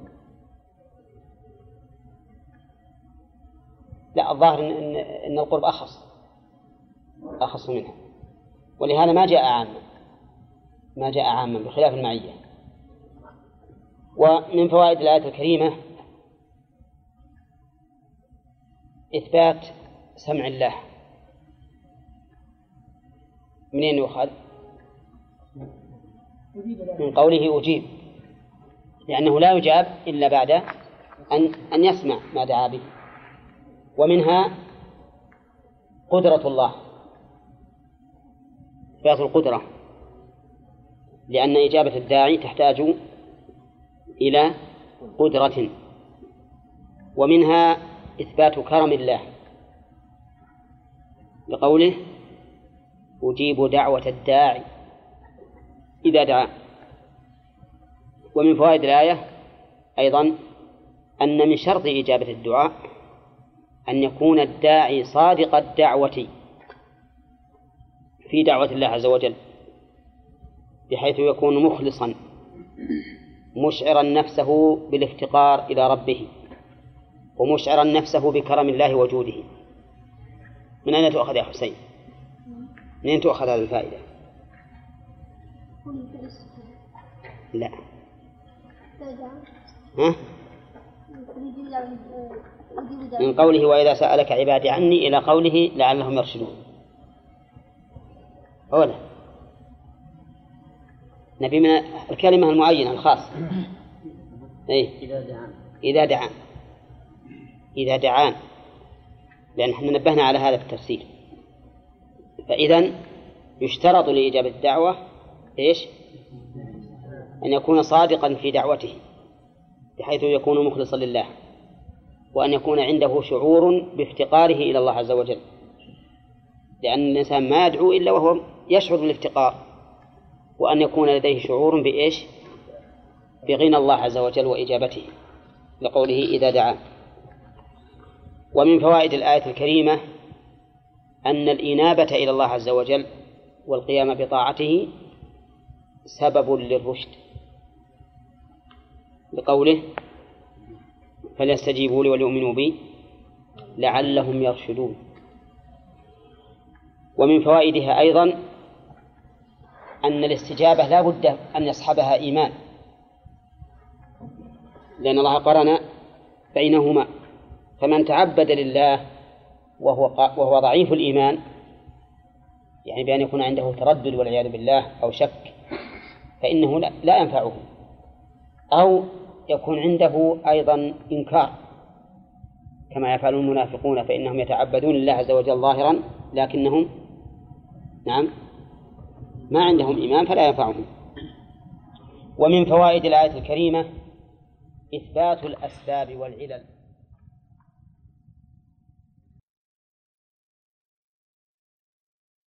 لا، الظاهر إن القرب أخص، أخص منها، ولهذا ما جاء عاما بخلاف المعية. ومن فوائد الآية الكريمة إثبات سمع الله. منين يؤخذ؟ من قوله أجيب، لأنه لا يجاب إلا بعد أن يسمع ما دعا به. ومنها قدرة الله، إثبات القدرة، لأن إجابة الداعي تحتاج إلى قدرة. ومنها إثبات كرم الله بقوله أجيب دعوة الداعي إذا دعا. ومن فوائد الآية أيضا أن من شرط إجابة الدعاء أن يكون الداعي صادق الدعوة في دعوة الله عز وجل، بحيث يكون مخلصا مشعرا نفسه بالافتقار إلى ربه، ومشعرا نفسه بكرم الله وجوده. من أين تؤخذ يا حسين؟ من أين تؤخذ هذه الفائدة؟ لا. ها؟ من قوله وإذا سألك عبادي عني إلى قوله لعلهم يرشدون. أولا نبي من الكلمة المعينة الخاصة. إذا دعان، لأن احنا نبهنا على هذا في التفسير. فإذن يشترط لإجابة الدعوة أن يكون صادقا في دعوته بحيث يكون مخلصا لله، وأن يكون عنده شعور بافتقاره إلى الله عز وجل، لأن الإنسان ما يدعو إلا وهو يشعر بالافتقار، وأن يكون لديه شعور بغنى الله عز وجل وإجابته لقوله إذا دعا. ومن فوائد الآية الكريمة أن الإنابة إلى الله عز وجل والقيام بطاعته سبب للرشد، لقوله فليستجيبوا لي وليؤمنوا بي لعلهم يرشدون. ومن فوائدها أيضا أن الاستجابة لا بد أن يصحبها إيمان، لأن الله قرن بينهما، فمن تعبد لله وهو ضعيف الإيمان، يعني بأن يكون عنده تردد والعياذ بالله أو شك، فإنه لا ينفعه، أو يكون عنده أيضا إنكار كما يفعل المنافقون، فإنهم يتعبدون لله عز وجل ظاهرا لكنهم ما عندهم إيمان فلا ينفعهم. ومن فوائد الآية الكريمة إثبات الأسباب والعلل.